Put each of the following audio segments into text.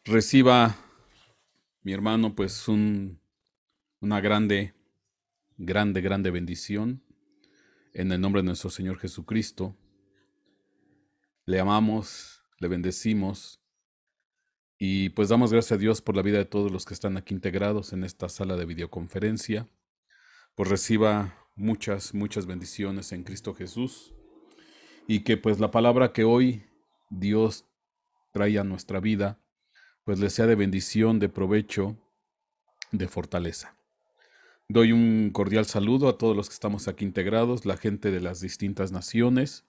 Reciba, mi hermano, pues una grande bendición en el nombre de nuestro Señor Jesucristo. Le amamos, le bendecimos y pues damos gracias a Dios por la vida de todos los que están aquí integrados en esta sala de videoconferencia. Pues reciba muchas bendiciones en Cristo Jesús y que pues la palabra que hoy Dios trae a nuestra vida, pues le sea de bendición, de provecho, de fortaleza. Doy un cordial saludo a todos los que estamos aquí integrados, la gente de las distintas naciones,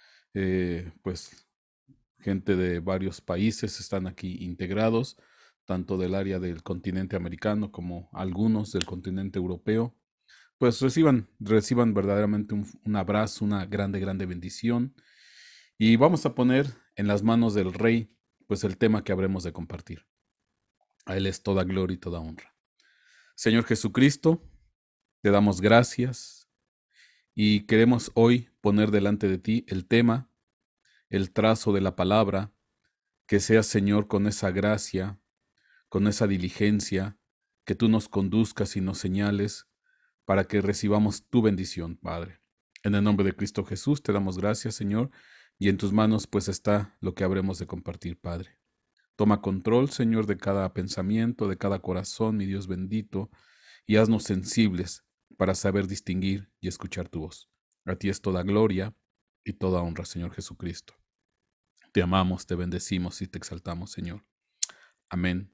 pues gente de varios países están aquí integrados, tanto del área del continente americano como algunos del continente europeo. Pues reciban verdaderamente un abrazo, una grande bendición. Y vamos a poner en las manos del Rey, pues el tema que habremos de compartir. A Él es toda gloria y toda honra. Señor Jesucristo, te damos gracias y queremos hoy poner delante de ti el tema, el trazo de la palabra, que sea, Señor, con esa gracia, con esa diligencia, que tú nos conduzcas y nos señales para que recibamos tu bendición, Padre. En el nombre de Cristo Jesús te damos gracias, Señor, y en tus manos pues está lo que habremos de compartir, Padre. Toma control, Señor, de cada pensamiento, de cada corazón, mi Dios bendito, y haznos sensibles para saber distinguir y escuchar tu voz. A ti es toda gloria y toda honra, Señor Jesucristo. Te amamos, te bendecimos y te exaltamos, Señor. Amén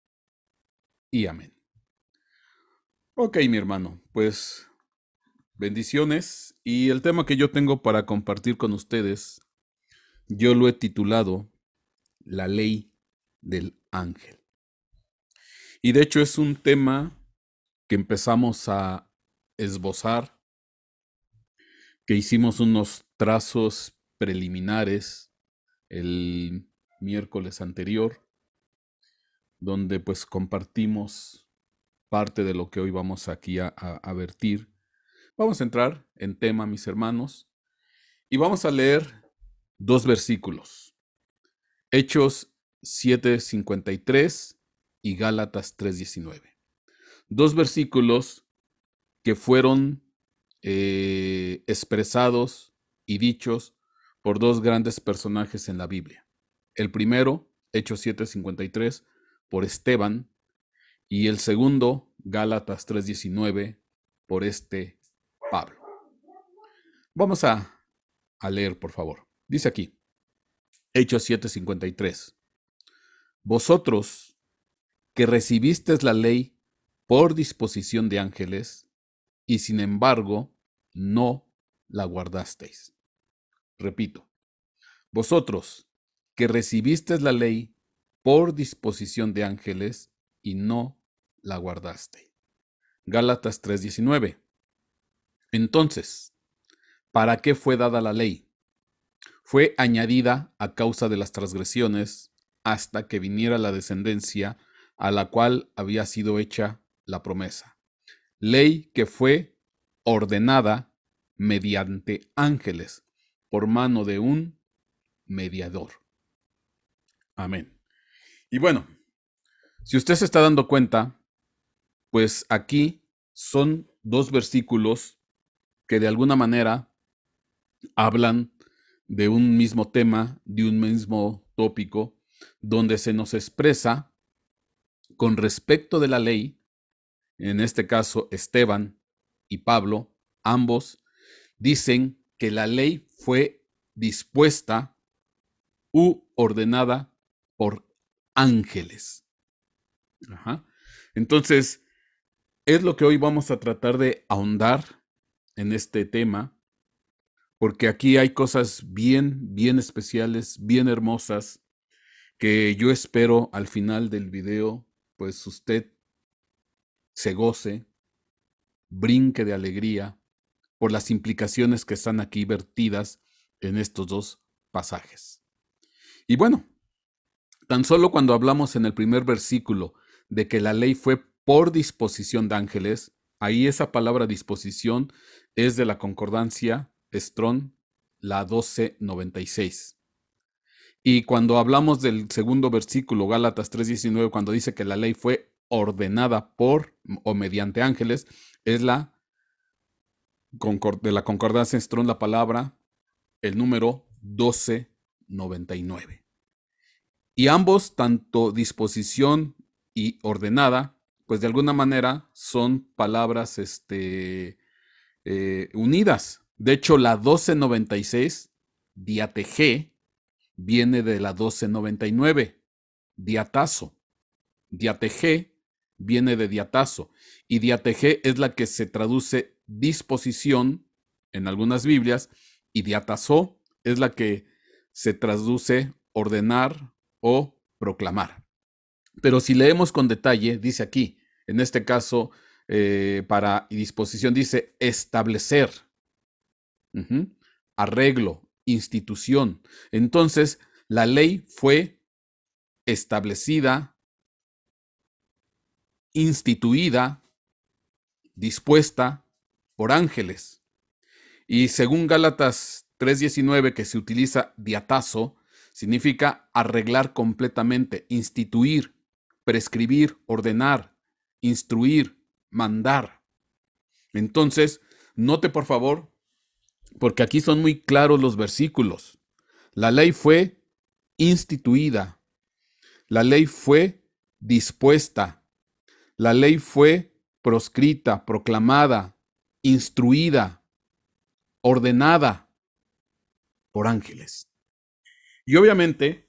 y amén. Ok, mi hermano, pues bendiciones. Y el tema que yo tengo para compartir con ustedes, yo lo he titulado La ley del ángel. Y de hecho es un tema que empezamos a esbozar, que hicimos unos trazos preliminares el miércoles anterior, donde pues compartimos parte de lo que hoy vamos aquí a vertir. Vamos a entrar en tema, mis hermanos, y vamos a leer dos versículos, Hechos 7:53 y Gálatas 3:19. Dos versículos que fueron expresados y dichos por dos grandes personajes en la Biblia. El primero, Hechos 7:53, por Esteban, y el segundo, Gálatas 3:19, por Pablo. Vamos a leer, por favor. Dice aquí, Hechos 7:53. Vosotros que recibisteis la ley por disposición de ángeles, y sin embargo no la guardasteis. Repito, vosotros que recibisteis la ley por disposición de ángeles y no la guardasteis. Gálatas 3:19. Entonces, ¿para qué fue dada la ley? Fue añadida a causa de las transgresiones hasta que viniera la descendencia a la cual había sido hecha la promesa. Ley que fue ordenada mediante ángeles por mano de un mediador. Amén. Y bueno, si usted se está dando cuenta, pues aquí son dos versículos que de alguna manera hablan de un mismo tema, de un mismo tópico, donde se nos expresa con respecto de la ley, en este caso Esteban y Pablo, ambos dicen que la ley fue dispuesta u ordenada por ángeles. Ajá. Entonces, es lo que hoy vamos a tratar de ahondar en este tema, porque aquí hay cosas bien especiales, bien hermosas, que yo espero al final del video, pues usted se goce, brinque de alegría por las implicaciones que están aquí vertidas en estos dos pasajes. Y bueno, tan solo cuando hablamos en el primer versículo de que la ley fue por disposición de ángeles, ahí esa palabra disposición es de la concordancia Strong, la 1296. Y cuando hablamos del segundo versículo, Gálatas 3:19, cuando dice que la ley fue ordenada por o mediante ángeles, es de la concordancia Strong la palabra, el número 1299. Y ambos, tanto disposición y ordenada, pues de alguna manera son palabras unidas. De hecho, la 1296, diateg, viene de la 1299, diatazo. Diateg viene de diatazo. Y diateg es la que se traduce disposición en algunas Biblias, y diatazo es la que se traduce ordenar o proclamar. Pero si leemos con detalle, dice aquí, en este caso, para disposición dice establecer, arreglo, institución. Entonces, la ley fue establecida, instituida, dispuesta por ángeles. Y según Gálatas 3:19, que se utiliza diatazo, significa arreglar completamente, instituir, prescribir, ordenar, instruir, mandar. Entonces, note por favor, porque aquí son muy claros los versículos. La ley fue instituida, la ley fue dispuesta, la ley fue proscrita, proclamada, instruida, ordenada por ángeles. Y obviamente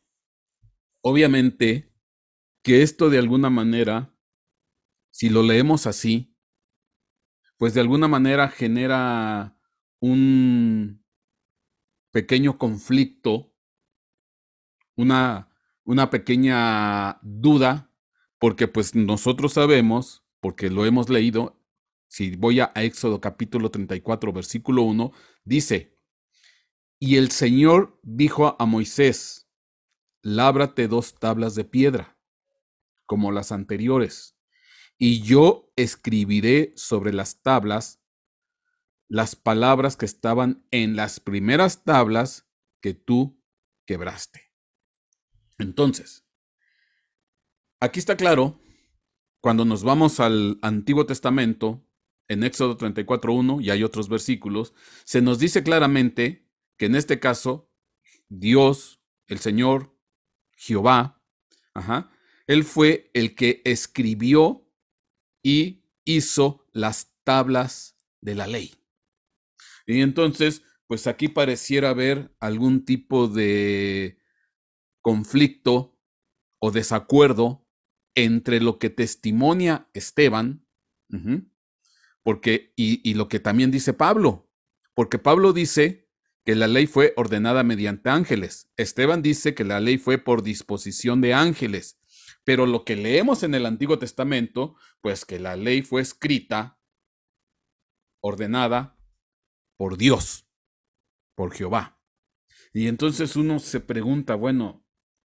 que esto de alguna manera, si lo leemos así, pues de alguna manera genera un pequeño conflicto, una pequeña duda, porque pues nosotros sabemos, porque lo hemos leído, si voy a Éxodo capítulo 34, versículo 1, dice: y el Señor dijo a Moisés: lábrate 2 tablas de piedra, como las anteriores, y yo escribiré sobre las tablas las palabras que estaban en las primeras tablas que tú quebraste. Entonces, aquí está claro, cuando nos vamos al Antiguo Testamento, en Éxodo 34:1, y hay otros versículos, se nos dice claramente que en este caso, Dios, el Señor, Jehová, Él fue el que escribió y hizo las tablas de la ley. Y entonces, pues aquí pareciera haber algún tipo de conflicto o desacuerdo entre lo que testimonia Esteban, porque, y lo que también dice Pablo, porque Pablo dice que la ley fue ordenada mediante ángeles. Esteban dice que la ley fue por disposición de ángeles. Pero lo que leemos en el Antiguo Testamento, pues que la ley fue escrita, ordenada por Dios, por Jehová. Y entonces uno se pregunta, bueno,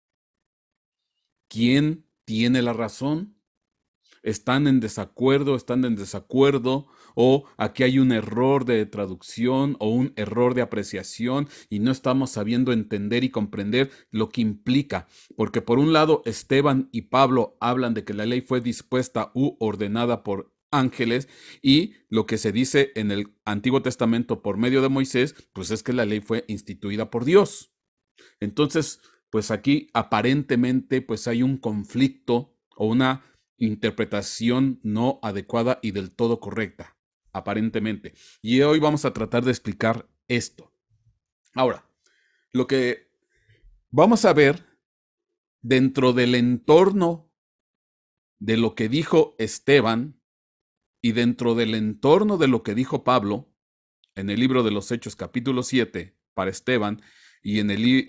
¿quién tiene la razón? ¿Están en desacuerdo? ¿O aquí hay un error de traducción o un error de apreciación y no estamos sabiendo entender y comprender lo que implica? Porque por un lado Esteban y Pablo hablan de que la ley fue dispuesta u ordenada por ángeles, y lo que se dice en el Antiguo Testamento por medio de Moisés, pues es que la ley fue instituida por Dios. Entonces, pues aquí aparentemente pues hay un conflicto o una interpretación no adecuada y del todo correcta, aparentemente. Y hoy vamos a tratar de explicar esto. Ahora, lo que vamos a ver dentro del entorno de lo que dijo Esteban y dentro del entorno de lo que dijo Pablo en el libro de los Hechos capítulo 7 para Esteban, y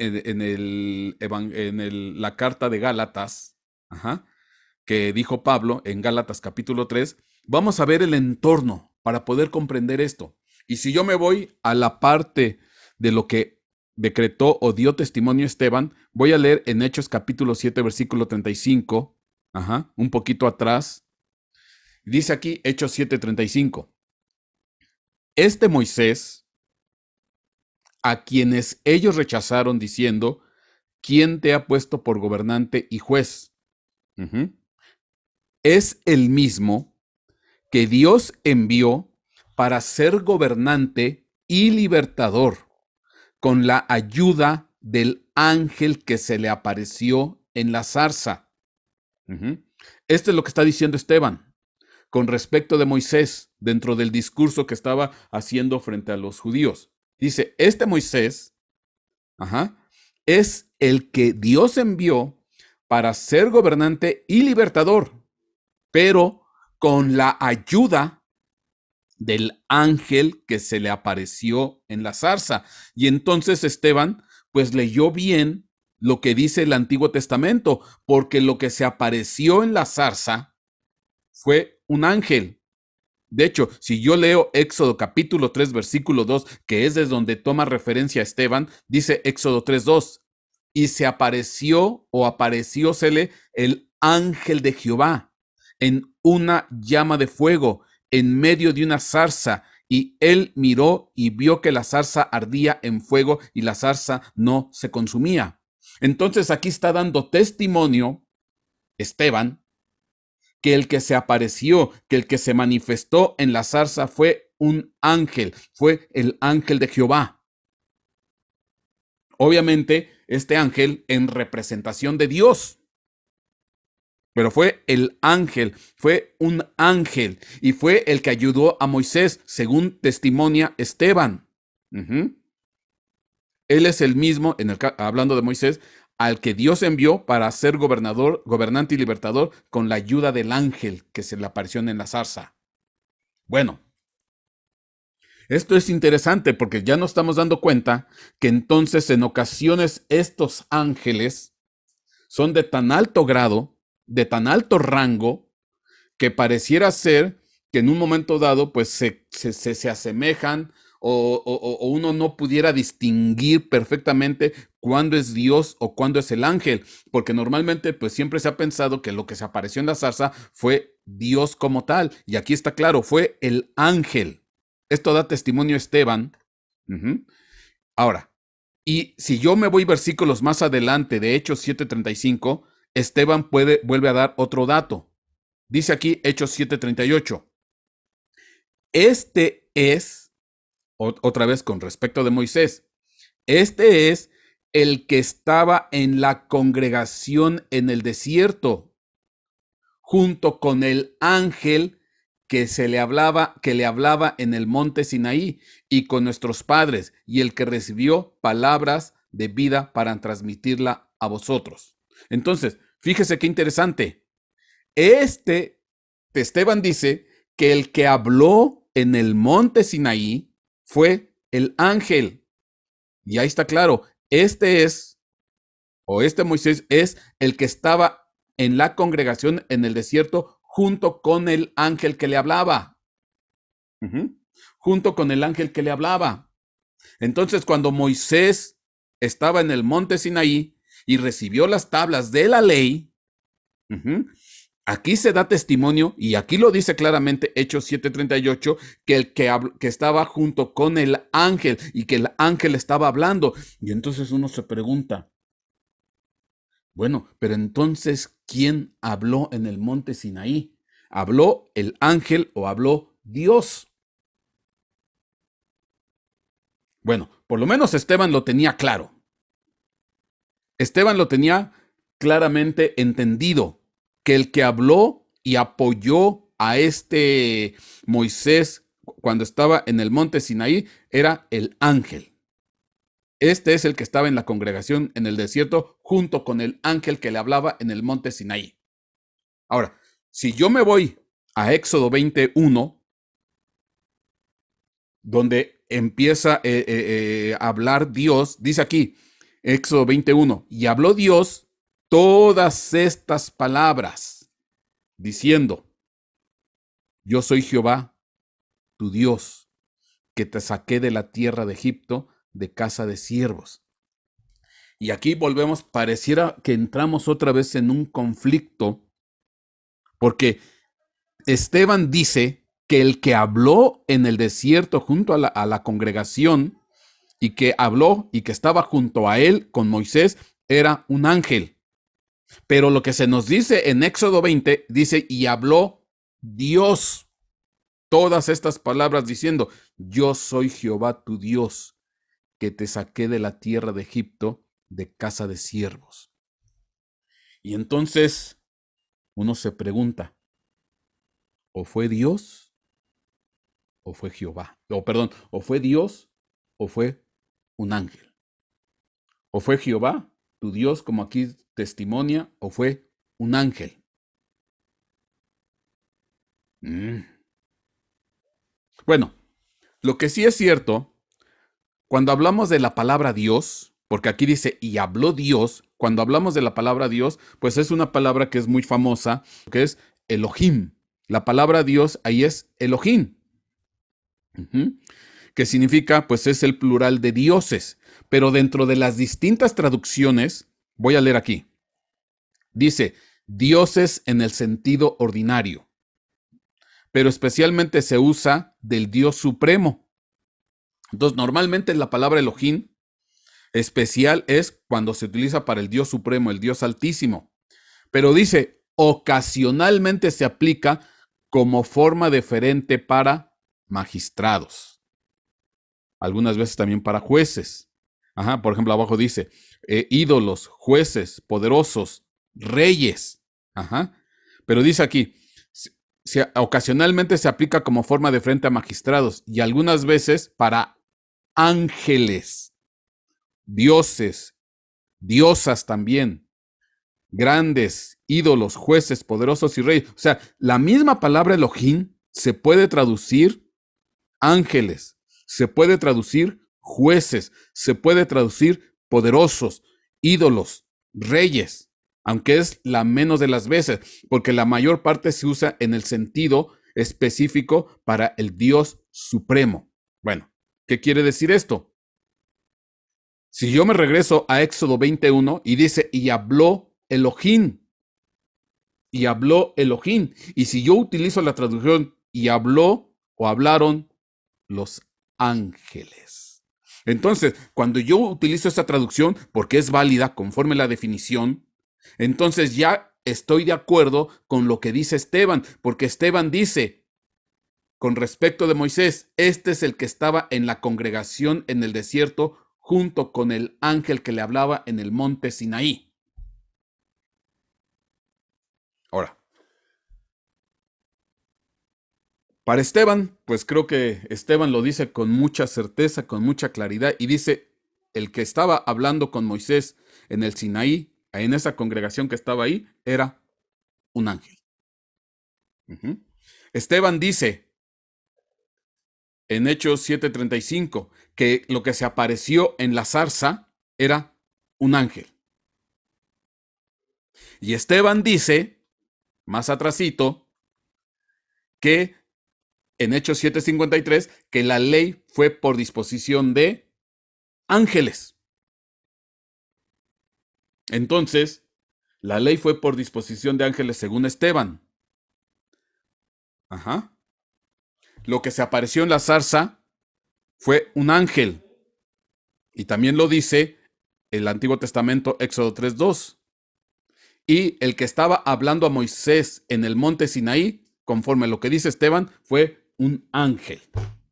en la carta de Gálatas, que dijo Pablo en Gálatas capítulo 3, vamos a ver el entorno para poder comprender esto. Y si yo me voy a la parte de lo que decretó o dio testimonio Esteban, voy a leer en Hechos capítulo 7, versículo 35, un poquito atrás. Dice aquí Hechos 7:35. Este Moisés, a quienes ellos rechazaron diciendo ¿quién te ha puesto por gobernante y juez? Es el mismo que Dios envió para ser gobernante y libertador, con la ayuda del ángel que se le apareció en la zarza. Esto es lo que está diciendo Esteban con respecto de Moisés dentro del discurso que estaba haciendo frente a los judíos. Dice, este Moisés es el que Dios envió para ser gobernante y libertador, pero con la ayuda del ángel que se le apareció en la zarza. Y entonces Esteban, pues leyó bien lo que dice el Antiguo Testamento, porque lo que se apareció en la zarza fue un ángel. De hecho, si yo leo Éxodo capítulo 3, versículo 2, que es desde donde toma referencia a Esteban, dice Éxodo 3:2, y se apareció o apareciósele el ángel de Jehová en una llama de fuego en medio de una zarza, y él miró y vio que la zarza ardía en fuego y la zarza no se consumía. Entonces aquí está dando testimonio Esteban que el que se apareció, que el que se manifestó en la zarza fue un ángel, fue el ángel de Jehová. Obviamente, este ángel en representación de Dios, pero fue el ángel, fue un ángel y fue el que ayudó a Moisés, según testimonia Esteban. Él es el mismo, hablando de Moisés, al que Dios envió para ser gobernador, gobernante y libertador con la ayuda del ángel que se le apareció en la zarza. Bueno, esto es interesante porque ya nos estamos dando cuenta que entonces en ocasiones estos ángeles son de tan alto grado, de tan alto rango, que pareciera ser que en un momento dado pues se asemejan o uno no pudiera distinguir perfectamente cuándo es Dios o cuándo es el ángel, porque normalmente pues siempre se ha pensado que lo que se apareció en la zarza fue Dios como tal, y aquí está claro, fue el ángel. Esto da testimonio Esteban. Ahora, y si yo me voy versículos más adelante de Hechos 7:35, Esteban vuelve a dar otro dato. Dice aquí Hechos 7:38. Este es, otra vez con respecto de Moisés, este es el que estaba en la congregación en el desierto, junto con el ángel que le hablaba en el monte Sinaí y con nuestros padres, y el que recibió palabras de vida para transmitirla a vosotros. Entonces, fíjese qué interesante. Esteban dice que el que habló en el monte Sinaí fue el ángel. Y ahí está claro, este Moisés es el que estaba en la congregación en el desierto junto con el ángel que le hablaba. Junto con el ángel que le hablaba. Entonces, cuando Moisés estaba en el monte Sinaí y recibió las tablas de la ley, aquí se da testimonio, y aquí lo dice claramente Hechos 7:38, que el que estaba junto con el ángel y que el ángel estaba hablando. Y entonces uno se pregunta, bueno, pero entonces, ¿quién habló en el monte Sinaí? ¿Habló el ángel o habló Dios? Bueno, por lo menos Esteban lo tenía claro. Esteban lo tenía claramente entendido, que el que habló y apoyó a este Moisés cuando estaba en el monte Sinaí era el ángel. Este es el que estaba en la congregación en el desierto junto con el ángel que le hablaba en el monte Sinaí. Ahora, si yo me voy a Éxodo 21, donde empieza a hablar Dios, dice aquí, Éxodo 21, y habló Dios todas estas palabras, diciendo, yo soy Jehová, tu Dios, que te saqué de la tierra de Egipto, de casa de siervos. Y aquí volvemos, pareciera que entramos otra vez en un conflicto, porque Esteban dice que el que habló en el desierto junto a la congregación y que habló y que estaba junto a él con Moisés era un ángel. Pero lo que se nos dice en Éxodo 20, dice, y habló Dios todas estas palabras diciendo, yo soy Jehová tu Dios, que te saqué de la tierra de Egipto, de casa de siervos. Y entonces uno se pregunta, ¿o fue Dios o fue Jehová? O fue Dios o fue un ángel. ¿O fue Jehová, tu Dios, como aquí testimonia, o fue un ángel? Bueno, lo que sí es cierto, cuando hablamos de la palabra Dios, porque aquí dice, y habló Dios, cuando hablamos de la palabra Dios, pues es una palabra que es muy famosa, que es Elohim. La palabra Dios ahí es Elohim, que significa, pues es el plural de dioses. Pero dentro de las distintas traducciones, voy a leer aquí, dice, dioses en el sentido ordinario, pero especialmente se usa del Dios supremo. Entonces, normalmente la palabra Elohim especial es cuando se utiliza para el Dios supremo, el Dios altísimo. Pero dice, ocasionalmente se aplica como forma deferente para magistrados. Algunas veces también para jueces. Por ejemplo, abajo dice, ídolos, jueces, poderosos, reyes. Pero dice aquí, ocasionalmente se aplica como forma de frente a magistrados y algunas veces para ángeles, dioses, diosas también, grandes, ídolos, jueces, poderosos y reyes. O sea, la misma palabra Elohim se puede traducir ángeles, se puede traducir jueces, se puede traducir poderosos, ídolos, reyes, aunque es la menos de las veces, porque la mayor parte se usa en el sentido específico para el Dios supremo. Bueno, ¿qué quiere decir esto? Si yo me regreso a Éxodo 21 y dice, y habló Elohim, y habló Elohim, y si yo utilizo la traducción, y habló o hablaron los ángeles. Entonces, cuando yo utilizo esa traducción, porque es válida conforme la definición, entonces ya estoy de acuerdo con lo que dice Esteban, porque Esteban dice, con respecto de Moisés, este es el que estaba en la congregación en el desierto junto con el ángel que le hablaba en el monte Sinaí. Ahora, para Esteban, pues creo que Esteban lo dice con mucha certeza, con mucha claridad, y dice, el que estaba hablando con Moisés en el Sinaí, en esa congregación que estaba ahí, era un ángel. Esteban dice, en Hechos 7:35, que lo que se apareció en la zarza era un ángel. Y Esteban dice, más atrasito, que en Hechos 7:53, que la ley fue por disposición de ángeles. Entonces, la ley fue por disposición de ángeles según Esteban. Lo que se apareció en la zarza fue un ángel. Y también lo dice el Antiguo Testamento, Éxodo 3:2. Y el que estaba hablando a Moisés en el monte Sinaí, conforme a lo que dice Esteban, fue un ángel.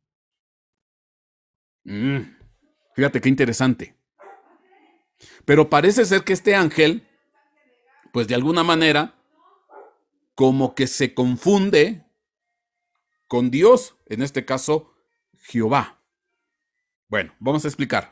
Fíjate qué interesante. Pero parece ser que este ángel, pues de alguna manera, como que se confunde con Dios, en este caso, Jehová. Bueno, vamos a explicar.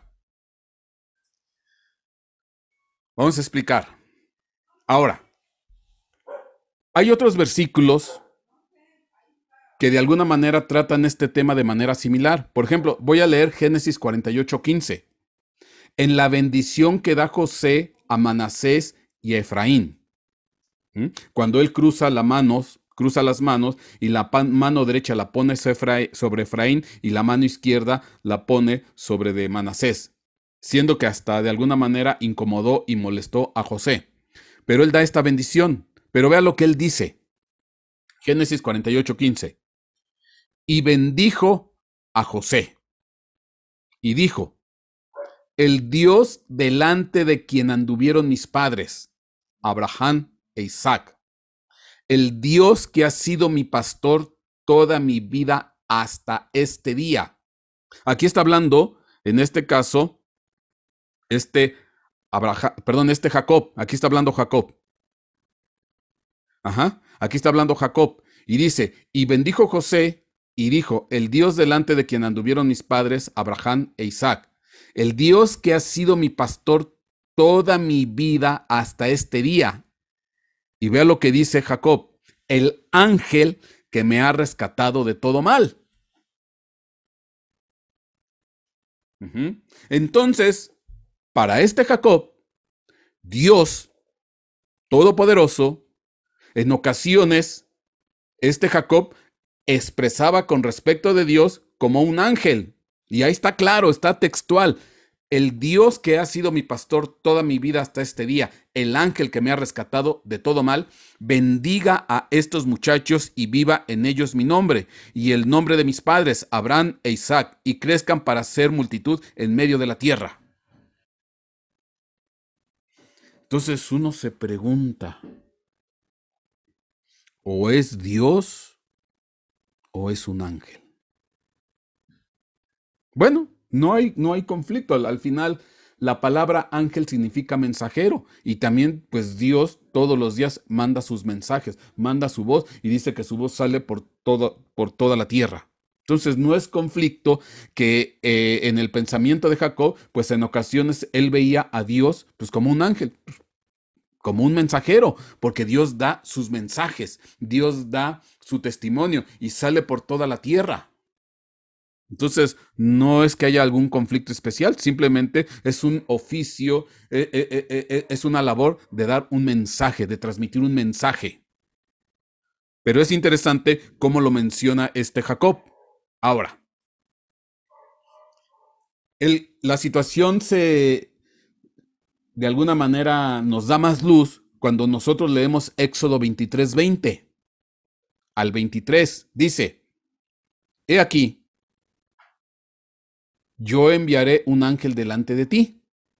Ahora, hay otros versículos que de alguna manera tratan este tema de manera similar. Por ejemplo, voy a leer Génesis 48:15. En la bendición que da José a Manasés y a Efraín. Cuando él cruza las manos y la mano derecha la pone sobre Efraín y la mano izquierda la pone sobre de Manasés, siendo que hasta de alguna manera incomodó y molestó a José. Pero él da esta bendición. Pero vea lo que él dice. Génesis 48:15. Y bendijo a José. Y dijo, el Dios delante de quien anduvieron mis padres, Abraham e Isaac, el Dios que ha sido mi pastor toda mi vida hasta este día. Aquí está hablando, en este caso, este Jacob. Aquí está hablando Jacob. Aquí está hablando Jacob. Y dice, y bendijo José y dijo, el Dios delante de quien anduvieron mis padres, Abraham e Isaac, el Dios que ha sido mi pastor toda mi vida hasta este día. Y vea lo que dice Jacob, el ángel que me ha rescatado de todo mal. Entonces, para este Jacob, Dios Todopoderoso, en ocasiones, este Jacob expresaba con respecto de Dios como un ángel. Y ahí está claro, está textual. El Dios que ha sido mi pastor toda mi vida hasta este día, el ángel que me ha rescatado de todo mal, bendiga a estos muchachos y viva en ellos mi nombre y el nombre de mis padres, Abraham e Isaac, y crezcan para ser multitud en medio de la tierra. Entonces uno se pregunta, ¿o es Dios o es un ángel? Bueno, no hay conflicto. Al final, la palabra ángel significa mensajero. Y también, pues Dios todos los días manda sus mensajes, manda su voz y dice que su voz sale por toda la tierra. Entonces, no es conflicto que en el pensamiento de Jacob, pues en ocasiones él veía a Dios pues como un ángel, como un mensajero, porque Dios da sus mensajes, Dios da su testimonio y sale por toda la tierra. Entonces, no es que haya algún conflicto especial, simplemente es un oficio, es una labor de dar un mensaje, de transmitir un mensaje. Pero es interesante cómo lo menciona este Jacob. Ahora, la situación de alguna manera nos da más luz cuando nosotros leemos Éxodo 23:20 al 23. Dice, he aquí, yo enviaré un ángel delante de ti.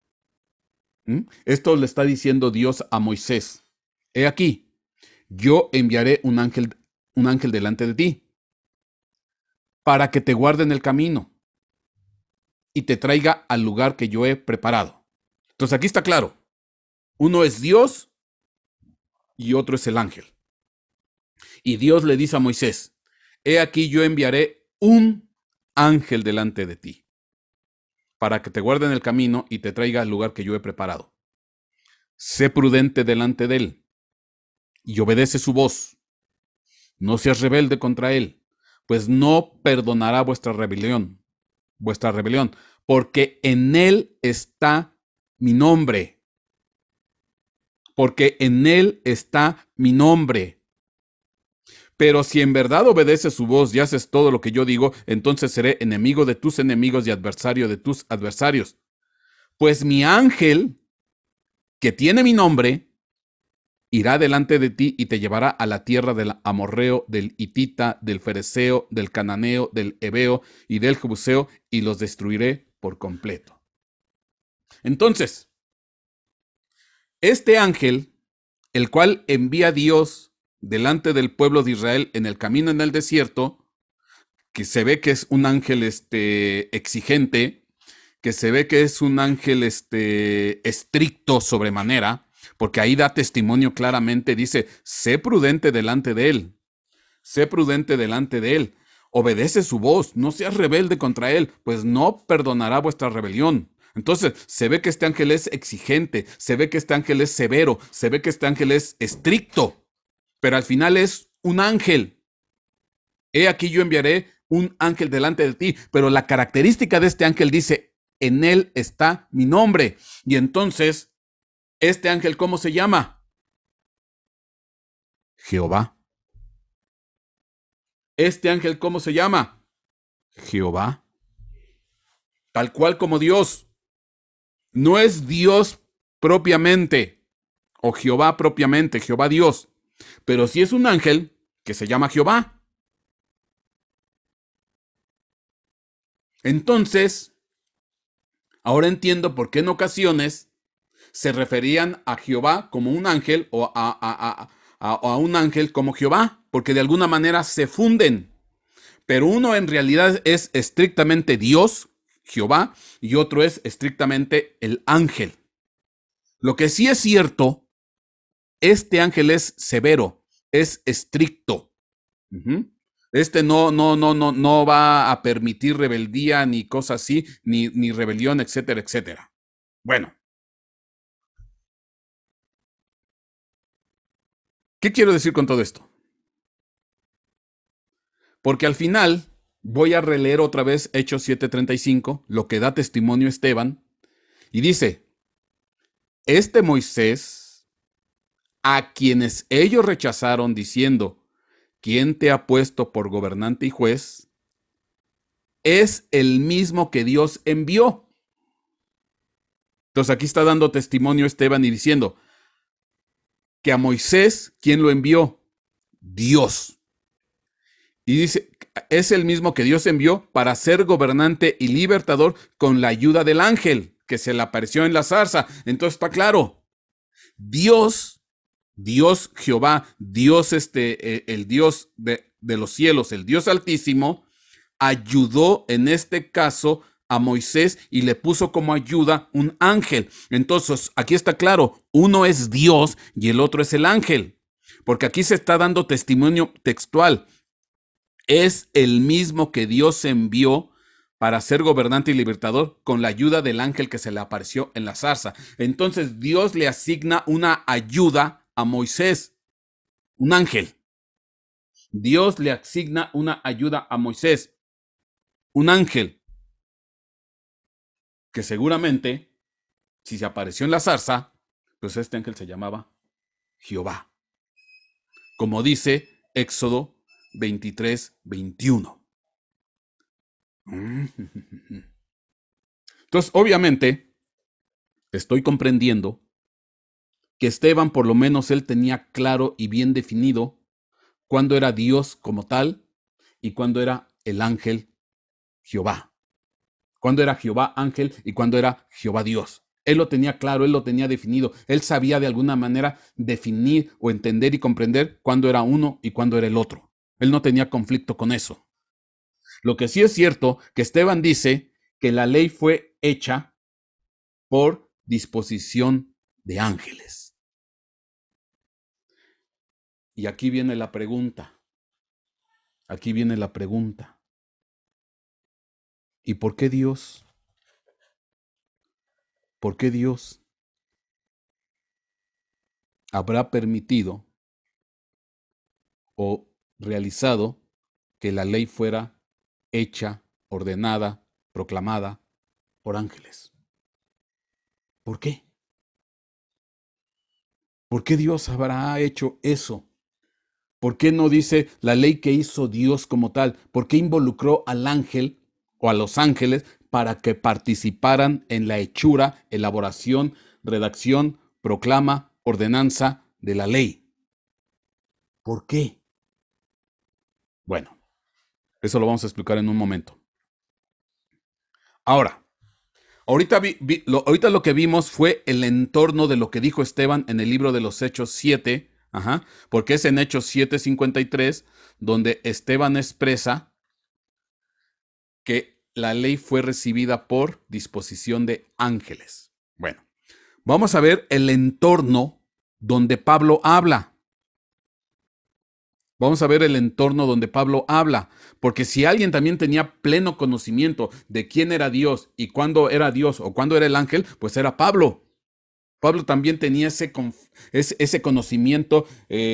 Esto le está diciendo Dios a Moisés. He aquí, yo enviaré un ángel delante de ti, para que te guarde en el camino y te traiga al lugar que yo he preparado. Entonces aquí está claro. Uno es Dios y otro es el ángel. Y Dios le dice a Moisés, he aquí yo enviaré un ángel delante de ti, para que te guarde en el camino y te traiga al lugar que yo he preparado. Sé prudente delante de él y obedece su voz. No seas rebelde contra él, pues no perdonará vuestra rebelión, porque en él está mi nombre. Porque en él está mi nombre. Pero si en verdad obedeces su voz y haces todo lo que yo digo, entonces seré enemigo de tus enemigos y adversario de tus adversarios. Pues mi ángel, que tiene mi nombre, irá delante de ti y te llevará a la tierra del amorreo, del hitita, del fereceo, del cananeo, del heveo y del jebuseo, y los destruiré por completo. Entonces, este ángel, el cual envía Dios delante del pueblo de Israel en el camino en el desierto, que se ve que es un ángel exigente, que se ve que es un ángel estricto sobremanera, porque ahí da testimonio claramente, dice, sé prudente delante de él, sé prudente delante de él, obedece su voz, no seas rebelde contra él, pues no perdonará vuestra rebelión. Entonces, se ve que este ángel es exigente, se ve que este ángel es severo, se ve que este ángel es estricto, pero al final es un ángel. He aquí yo enviaré un ángel delante de ti, pero la característica de este ángel dice, en él está mi nombre. Y entonces, ¿este ángel cómo se llama? Jehová. ¿Este ángel cómo se llama? Jehová. Tal cual como Dios. No es Dios propiamente, o Jehová propiamente, Jehová Dios, pero sí es un ángel que se llama Jehová. Entonces, Ahora entiendo por qué en ocasiones se referían a Jehová como un ángel o a un ángel como Jehová, porque de alguna manera se funden. Pero uno en realidad es estrictamente Dios, Jehová, y otro es estrictamente el ángel. Lo que sí es cierto, este ángel es severo, es estricto. Este no va a permitir rebeldía ni cosas así, ni rebelión, etcétera, etcétera. Bueno. ¿Qué quiero decir con todo esto? Porque al final voy a releer otra vez Hechos 7:35, lo que da testimonio Esteban, y dice, este Moisés, a quienes ellos rechazaron diciendo, ¿quién te ha puesto por gobernante y juez? Es el mismo que Dios envió. Entonces aquí está dando testimonio Esteban y diciendo que a Moisés, ¿quién lo envió? Dios. Y dice, es el mismo que Dios envió para ser gobernante y libertador con la ayuda del ángel que se le apareció en la zarza. Entonces está claro, Dios Jehová, Dios el Dios de los cielos, el Dios altísimo, ayudó en este caso a Moisés y le puso como ayuda un ángel. Entonces, aquí está claro, uno es Dios y el otro es el ángel, porque aquí se está dando testimonio textual. Es el mismo que Dios envió para ser gobernante y libertador con la ayuda del ángel que se le apareció en la zarza. Entonces Dios le asigna una ayuda a Moisés, un ángel. Dios le asigna una ayuda a Moisés, un ángel, que seguramente, si se apareció en la zarza, pues este ángel se llamaba Jehová. Como dice Éxodo 23:21. Entonces, obviamente, estoy comprendiendo que Esteban, por lo menos él tenía claro y bien definido cuándo era Dios como tal y cuándo era el ángel Jehová. Cuándo era Jehová ángel y cuándo era Jehová Dios. Él lo tenía claro, él lo tenía definido. Él sabía de alguna manera definir o entender y comprender cuándo era uno y cuándo era el otro. Él no tenía conflicto con eso. Lo que sí es cierto, que Esteban dice que la ley fue hecha por disposición de ángeles. Y aquí viene la pregunta. Aquí viene la pregunta. ¿Y por qué Dios? ¿Por qué Dios habrá permitido o realizado que la ley fuera hecha, ordenada, proclamada por ángeles? ¿Por qué? ¿Por qué Dios habrá hecho eso? ¿Por qué no dice la ley que hizo Dios como tal? ¿Por qué involucró al ángel o a los ángeles para que participaran en la hechura, elaboración, redacción, proclama, ordenanza de la ley? ¿Por qué? Bueno, eso lo vamos a explicar en un momento. Ahora, ahorita lo que vimos fue el entorno de lo que dijo Esteban en el libro de los Hechos 7, porque es en Hechos 7:53 donde Esteban expresa que la ley fue recibida por disposición de ángeles. Bueno, vamos a ver el entorno donde Pablo habla. Vamos a ver el entorno donde Pablo habla, porque si alguien también tenía pleno conocimiento de quién era Dios y cuándo era Dios o cuándo era el ángel, pues era Pablo. Pablo también tenía ese conocimiento,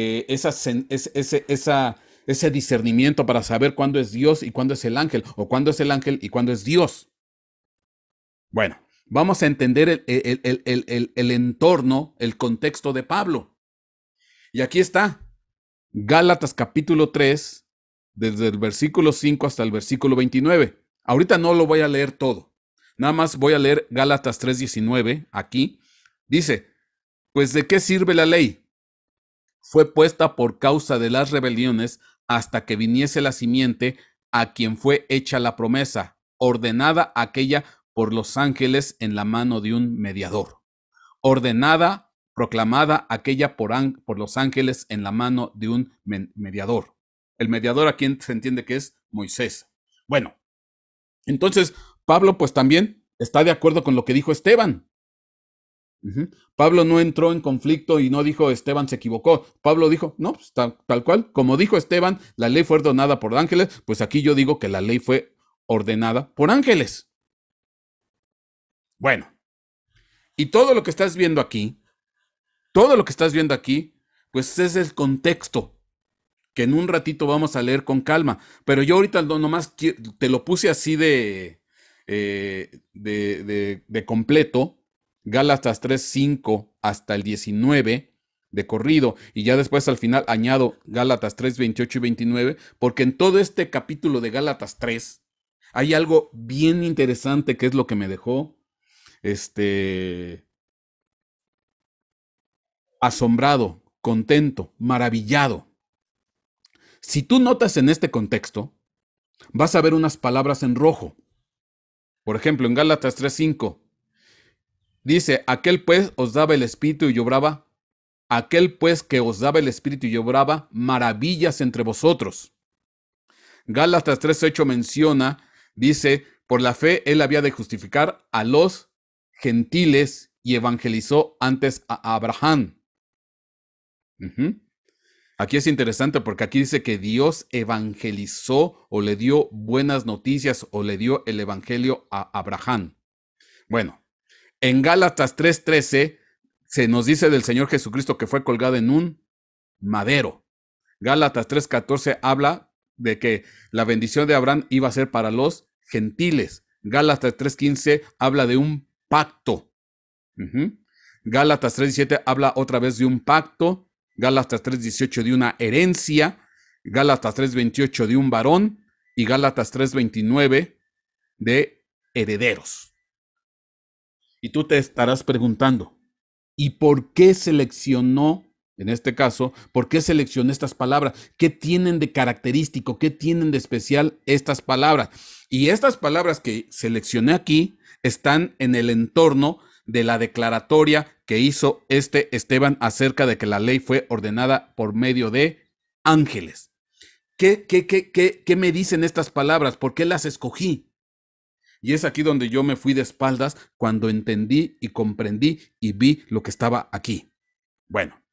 ese discernimiento para saber cuándo es Dios y cuándo es el ángel, o cuándo es el ángel y cuándo es Dios. Bueno, vamos a entender el entorno, el contexto de Pablo. Y aquí está. Gálatas capítulo 3, desde el versículo 5 hasta el versículo 29. Ahorita no lo voy a leer todo. Nada más voy a leer Gálatas 3:19 aquí. Dice, pues ¿de qué sirve la ley? Fue puesta por causa de las rebeliones hasta que viniese la simiente a quien fue hecha la promesa, ordenada aquella por los ángeles en la mano de un mediador. Ordenada, proclamada aquella por los ángeles en la mano de un mediador. El mediador aquí se entiende que es Moisés. Bueno, entonces Pablo pues también está de acuerdo con lo que dijo Esteban. Pablo no entró en conflicto y no dijo Esteban se equivocó. Pablo dijo, no, pues, tal cual, como dijo Esteban, la ley fue ordenada por ángeles, pues aquí yo digo que la ley fue ordenada por ángeles. Bueno, y todo lo que estás viendo aquí, pues es el contexto que en un ratito vamos a leer con calma. Pero yo ahorita nomás te lo puse así de completo, Gálatas 3:5 hasta el 19 de corrido, y ya después al final añado Gálatas 3:28 y 29, porque en todo este capítulo de Gálatas 3 hay algo bien interesante que es lo que me dejó asombrado, contento, maravillado. Si tú notas en este contexto, vas a ver unas palabras en rojo. Por ejemplo, en Gálatas 3:5 dice, aquel pues os daba el Espíritu y obraba, aquel pues que os daba el Espíritu y obraba maravillas entre vosotros. Gálatas 3:8 menciona, dice, por la fe él había de justificar a los gentiles y evangelizó antes a Abraham. Aquí es interesante porque aquí dice que Dios evangelizó o le dio buenas noticias o le dio el evangelio a Abraham. Bueno, en Gálatas 3:13 se nos dice del Señor Jesucristo que fue colgado en un madero. Gálatas 3:14 habla de que la bendición de Abraham iba a ser para los gentiles. Gálatas 3:15 habla de un pacto. Gálatas 3:17 habla otra vez de un pacto. Gálatas 3:18 de una herencia. Gálatas 3:28 de un varón. Y Gálatas 3:29 de herederos. Y tú te estarás preguntando, ¿y por qué seleccionó, en este caso, por qué seleccionó estas palabras? ¿Qué tienen de característico? ¿Qué tienen de especial estas palabras? Y estas palabras que seleccioné aquí están en el entorno de la declaratoria que hizo Esteban acerca de que la ley fue ordenada por medio de ángeles. ¿Qué me dicen estas palabras? ¿Por qué las escogí? Y es aquí donde yo me fui de espaldas cuando entendí y comprendí y vi lo que estaba aquí. Bueno,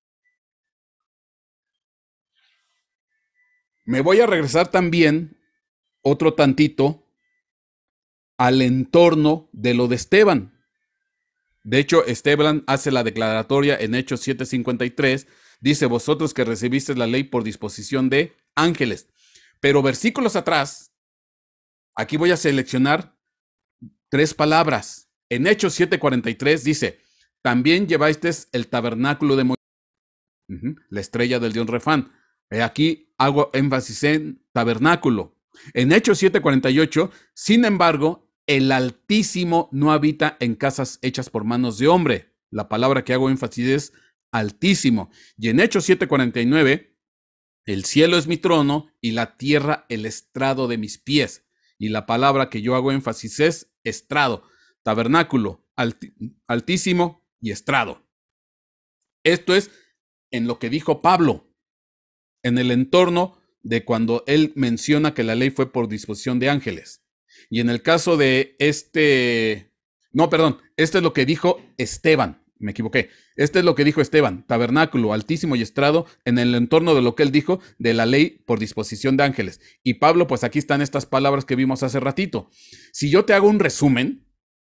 me voy a regresar también otro tantito al entorno de lo de Esteban. De hecho, Esteban hace la declaratoria en Hechos 7:53. Dice, vosotros que recibisteis la ley por disposición de ángeles. Pero versículos atrás, aquí voy a seleccionar 3 palabras. En Hechos 7:43 dice, también llevasteis el tabernáculo de Moisés, la estrella del dios Refán. Aquí hago énfasis en tabernáculo. En Hechos 7:48, sin embargo, el Altísimo no habita en casas hechas por manos de hombre. La palabra que hago énfasis es Altísimo. Y en Hechos 7:49, el cielo es mi trono y la tierra el estrado de mis pies. Y la palabra que yo hago énfasis es estrado, tabernáculo, altísimo y estrado. Esto es en lo que dijo Pablo, en el entorno de cuando él menciona que la ley fue por disposición de ángeles. Y en el caso de este es lo que dijo Esteban, me equivoqué. Este es lo que dijo Esteban, tabernáculo, altísimo y estrado, en el entorno de lo que él dijo de la ley por disposición de ángeles. Y Pablo, pues aquí están estas palabras que vimos hace ratito. Si yo te hago un resumen,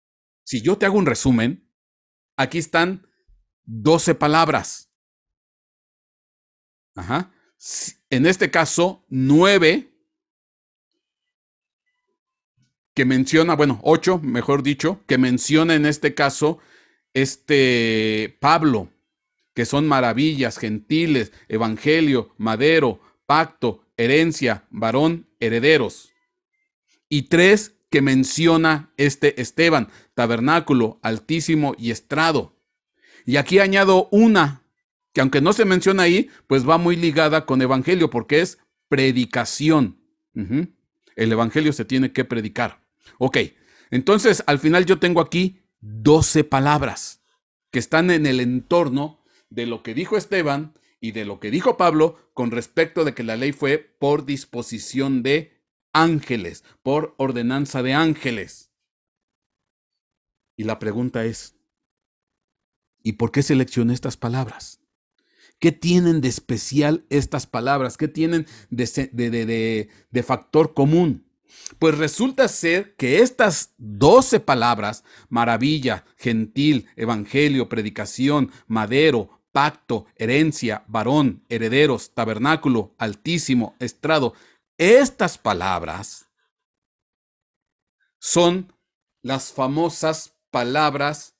aquí están 12 palabras. En este caso, 9 que menciona, 8, mejor dicho, que menciona en este caso Pablo, que son maravillas, gentiles, evangelio, madero, pacto, herencia, varón, herederos. Y 3 que menciona Esteban, tabernáculo, altísimo y estrado. Y aquí añado una, que aunque no se menciona ahí, pues va muy ligada con evangelio, porque es predicación. El evangelio se tiene que predicar. Ok, Entonces, al final yo tengo aquí 12 palabras que están en el entorno de lo que dijo Esteban y de lo que dijo Pablo con respecto de que la ley fue por disposición de ángeles, por ordenanza de ángeles. Y la pregunta es, ¿y por qué seleccioné estas palabras? ¿Qué tienen de especial estas palabras? ¿Qué tienen de factor común? Pues resulta ser que estas 12 palabras, maravilla, gentil, evangelio, predicación, madero, pacto, herencia, varón, herederos, tabernáculo, altísimo, estrado, estas palabras son las famosas palabras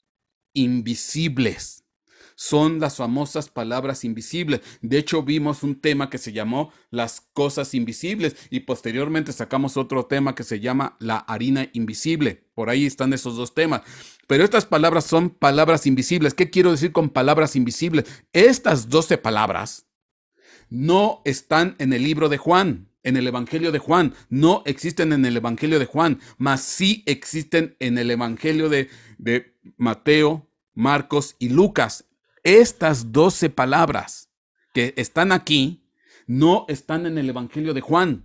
invisibles. Son las famosas palabras invisibles. De hecho, vimos un tema que se llamó las cosas invisibles y posteriormente sacamos otro tema que se llama la harina invisible. Por ahí están esos dos temas. Pero estas palabras son palabras invisibles. ¿Qué quiero decir con palabras invisibles? Estas 12 palabras no están en el libro de Juan, en el Evangelio de Juan. No existen en el Evangelio de Juan, mas sí existen en el Evangelio de Mateo, Marcos y Lucas. Estas 12 palabras que están aquí no están en el Evangelio de Juan.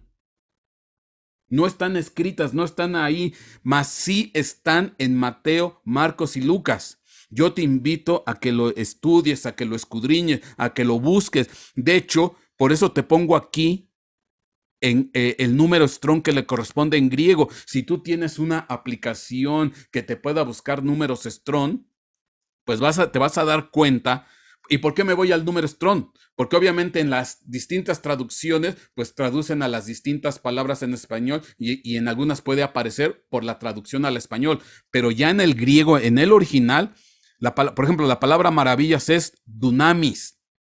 No están escritas, no están ahí, mas sí están en Mateo, Marcos y Lucas. Yo te invito a que lo estudies, a que lo escudriñes, a que lo busques. De hecho, por eso te pongo aquí en el número Strong que le corresponde en griego. Si tú tienes una aplicación que te pueda buscar números Strong, pues te vas a dar cuenta. ¿Y por qué me voy al número Strong? Porque obviamente en las distintas traducciones, pues traducen a las distintas palabras en español y en algunas puede aparecer por la traducción al español. Pero ya en el griego, en el original, por ejemplo, la palabra maravillas es dunamis.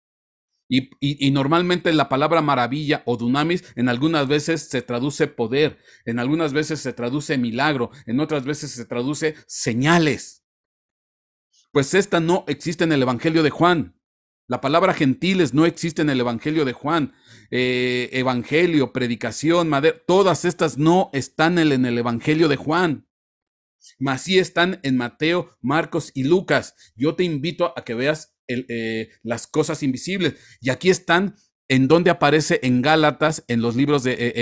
Y normalmente la palabra maravilla o dunamis en algunas veces se traduce poder, en algunas veces se traduce milagro, en otras veces se traduce señales. Pues esta no existe en el Evangelio de Juan. La palabra gentiles no existe en el Evangelio de Juan. Evangelio, predicación, madera, todas estas no están en el Evangelio de Juan. Mas sí están en Mateo, Marcos y Lucas. Yo te invito a que veas las cosas invisibles. Y aquí están en donde aparece en Gálatas, en los libros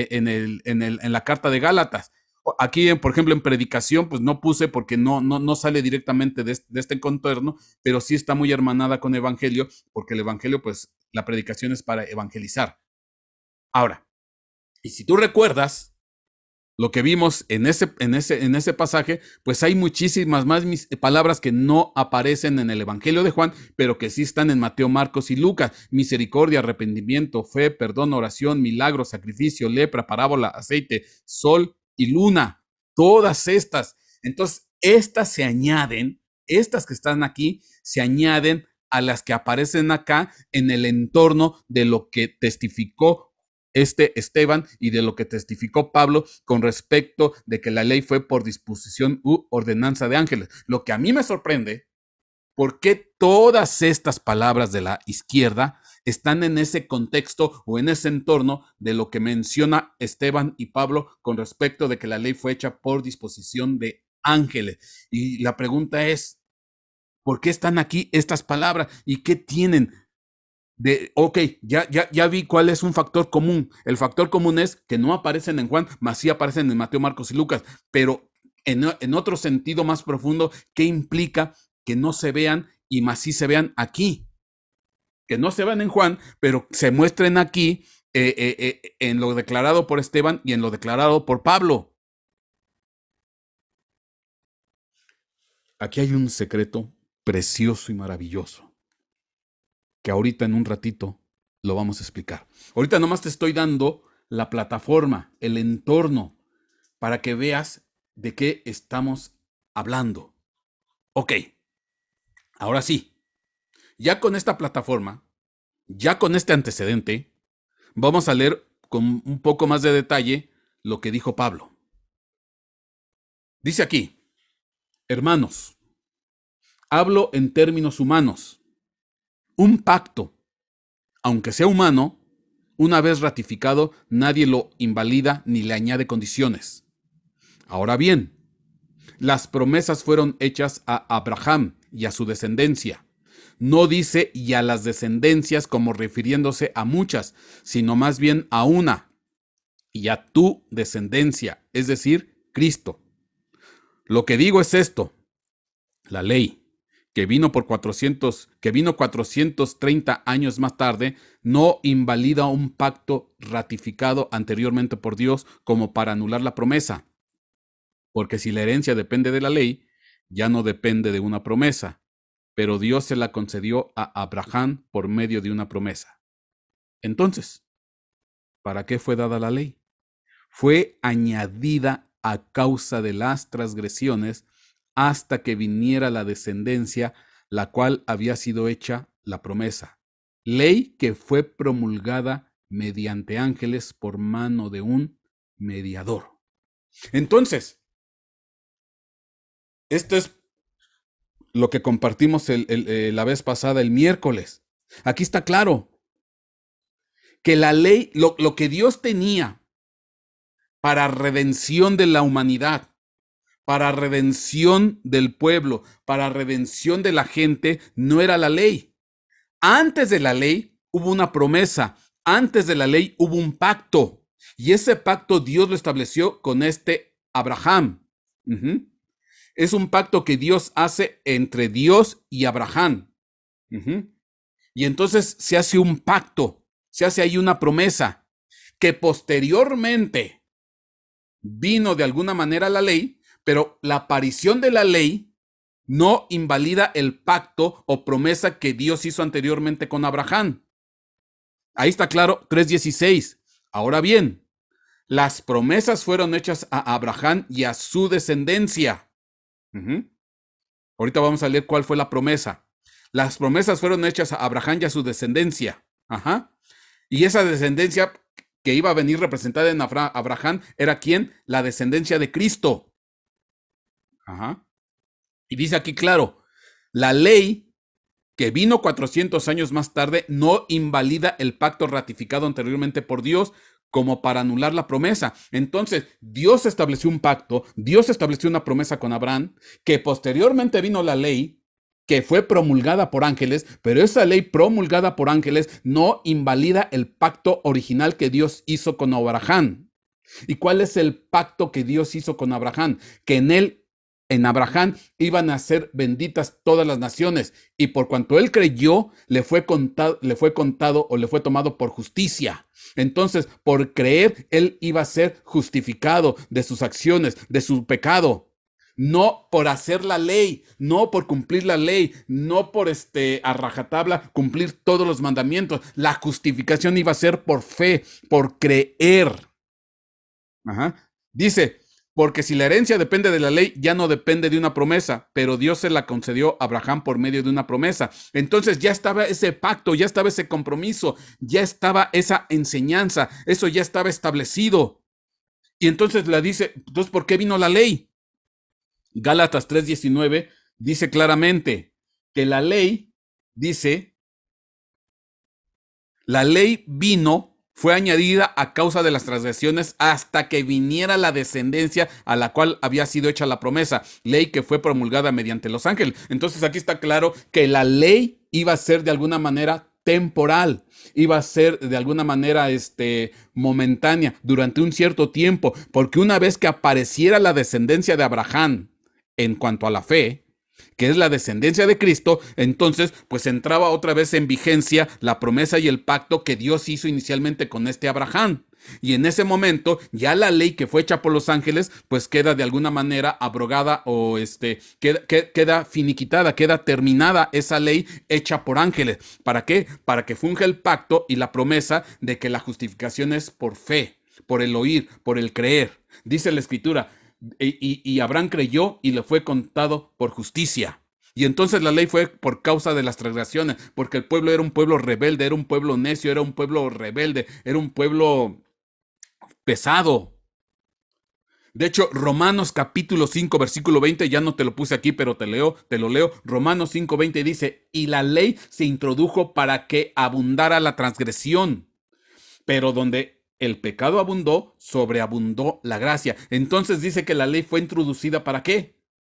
en la carta de Gálatas. Aquí, por ejemplo, en predicación, pues no puse porque no sale directamente de este contorno, pero sí está muy hermanada con evangelio, porque el evangelio, pues la predicación es para evangelizar. Ahora, y si tú recuerdas lo que vimos en ese pasaje, pues hay muchísimas más palabras que no aparecen en el Evangelio de Juan, pero que sí están en Mateo, Marcos y Lucas. Misericordia, arrepentimiento, fe, perdón, oración, milagro, sacrificio, lepra, parábola, aceite, sol y luna. Todas estas. Entonces, estas se añaden, estas que están aquí, se añaden a las que aparecen acá en el entorno de lo que testificó Esteban y de lo que testificó Pablo con respecto de que la ley fue por disposición u ordenanza de ángeles. Lo que a mí me sorprende, ¿por qué todas estas palabras de la izquierda están en ese contexto o en ese entorno de lo que menciona Esteban y Pablo con respecto de que la ley fue hecha por disposición de ángeles? Y la pregunta es, ¿por qué están aquí estas palabras y qué tienen? Ok, ya vi cuál es un factor común. El factor común es que no aparecen en Juan, mas sí aparecen en Mateo, Marcos y Lucas. Pero en otro sentido más profundo, ¿qué implica que no se vean y más sí se vean aquí? Que no se vean en Juan, pero se muestren aquí en lo declarado por Esteban y en lo declarado por Pablo. Aquí hay un secreto precioso y maravilloso que ahorita en un ratito lo vamos a explicar. Ahorita nomás te estoy dando la plataforma, el entorno, para que veas de qué estamos hablando. Ok, ahora sí, ya con esta plataforma, ya con este antecedente, vamos a leer con un poco más de detalle lo que dijo Pablo. Dice aquí, hermanos, hablo en términos humanos. Un pacto, aunque sea humano, una vez ratificado, nadie lo invalida ni le añade condiciones. Ahora bien, las promesas fueron hechas a Abraham y a su descendencia. No dice y a las descendencias como refiriéndose a muchas, sino más bien a una, y a tu descendencia, es decir, Cristo. Lo que digo es esto: la ley, que vino 430 años más tarde, no invalida un pacto ratificado anteriormente por Dios como para anular la promesa. Porque si la herencia depende de la ley, ya no depende de una promesa, pero Dios se la concedió a Abraham por medio de una promesa. Entonces, ¿para qué fue dada la ley? Fue añadida a causa de las transgresiones hasta que viniera la descendencia, la cual había sido hecha la promesa. Ley que fue promulgada mediante ángeles por mano de un mediador. Entonces, esto es lo que compartimos la vez pasada, el miércoles. Aquí está claro que la ley, lo que Dios tenía para redención de la humanidad, para redención del pueblo, para redención de la gente, no era la ley. Antes de la ley hubo una promesa, antes de la ley hubo un pacto, y ese pacto Dios lo estableció con Abraham. Es un pacto que Dios hace entre Dios y Abraham. Y entonces se hace un pacto, se hace ahí una promesa, que posteriormente vino de alguna manera la ley, pero la aparición de la ley no invalida el pacto o promesa que Dios hizo anteriormente con Abraham. Ahí está claro, 3:16. Ahora bien, las promesas fueron hechas a Abraham y a su descendencia. Ahorita vamos a leer cuál fue la promesa. Las promesas fueron hechas a Abraham y a su descendencia. Y esa descendencia que iba a venir representada en Abraham era ¿quién? La descendencia de Cristo. Y dice aquí claro, la ley que vino 400 años más tarde no invalida el pacto ratificado anteriormente por Dios como para anular la promesa. Entonces, Dios estableció un pacto, Dios estableció una promesa con Abraham, que posteriormente vino la ley, que fue promulgada por ángeles, pero esa ley promulgada por ángeles no invalida el pacto original que Dios hizo con Abraham. ¿Y cuál es el pacto que Dios hizo con Abraham? Que en Abraham iban a ser benditas todas las naciones, y por cuanto él creyó, le fue contado o le fue tomado por justicia. Entonces, por creer, él iba a ser justificado de sus acciones, de su pecado. No por hacer la ley, no por cumplir la ley, no por a rajatabla cumplir todos los mandamientos. La justificación iba a ser por fe, por creer. Dice, porque si la herencia depende de la ley, ya no depende de una promesa, pero Dios se la concedió a Abraham por medio de una promesa. Entonces ya estaba ese pacto, ya estaba ese compromiso, ya estaba esa enseñanza, eso ya estaba establecido. Y entonces le dice, entonces, ¿por qué vino la ley? Gálatas 3:19 dice claramente que la ley fue añadida a causa de las transgresiones hasta que viniera la descendencia a la cual había sido hecha la promesa, ley que fue promulgada mediante los ángeles. Entonces aquí está claro que la ley iba a ser de alguna manera temporal, iba a ser de alguna manera momentánea durante un cierto tiempo, porque una vez que apareciera la descendencia de Abraham en cuanto a la fe, que es la descendencia de Cristo, entonces pues entraba otra vez en vigencia la promesa y el pacto que Dios hizo inicialmente con Abraham. Y en ese momento ya la ley que fue hecha por los ángeles pues queda de alguna manera abrogada o queda finiquitada, queda terminada esa ley hecha por ángeles. ¿Para qué? Para que funja el pacto y la promesa de que la justificación es por fe, por el oír, por el creer. Dice la Escritura, y Abraham creyó y le fue contado por justicia. Y entonces la ley fue por causa de las transgresiones, porque el pueblo era un pueblo rebelde, era un pueblo necio, era un pueblo rebelde, era un pueblo pesado. De hecho, Romanos capítulo 5, versículo 20, ya no te lo puse aquí, pero te lo leo. Romanos 5, 20 dice, y la ley se introdujo para que abundara la transgresión, pero donde el pecado abundó, sobreabundó la gracia. Entonces dice que la ley fue introducida ¿para qué?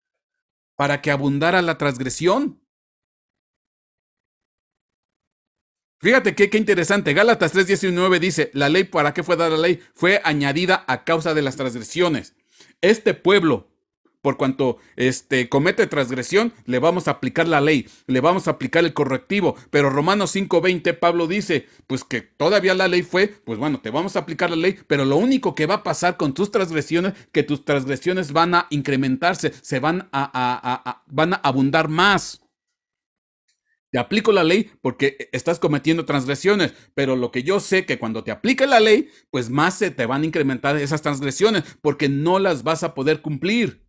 para que abundara la transgresión. Fíjate qué interesante. Gálatas 3:19 dice, la ley, ¿para qué fue dada la ley? Fue añadida a causa de las transgresiones. Este pueblo, por cuanto comete transgresión, le vamos a aplicar la ley, le vamos a aplicar el correctivo. Pero Romanos 5:20, Pablo dice, pues que todavía la ley fue, pues bueno, te vamos a aplicar la ley, pero lo único que va a pasar con tus transgresiones, que tus transgresiones van a incrementarse, van a abundar más. Te aplico la ley porque estás cometiendo transgresiones, pero lo que yo sé que cuando te aplique la ley, pues más se te van a incrementar esas transgresiones porque no las vas a poder cumplir.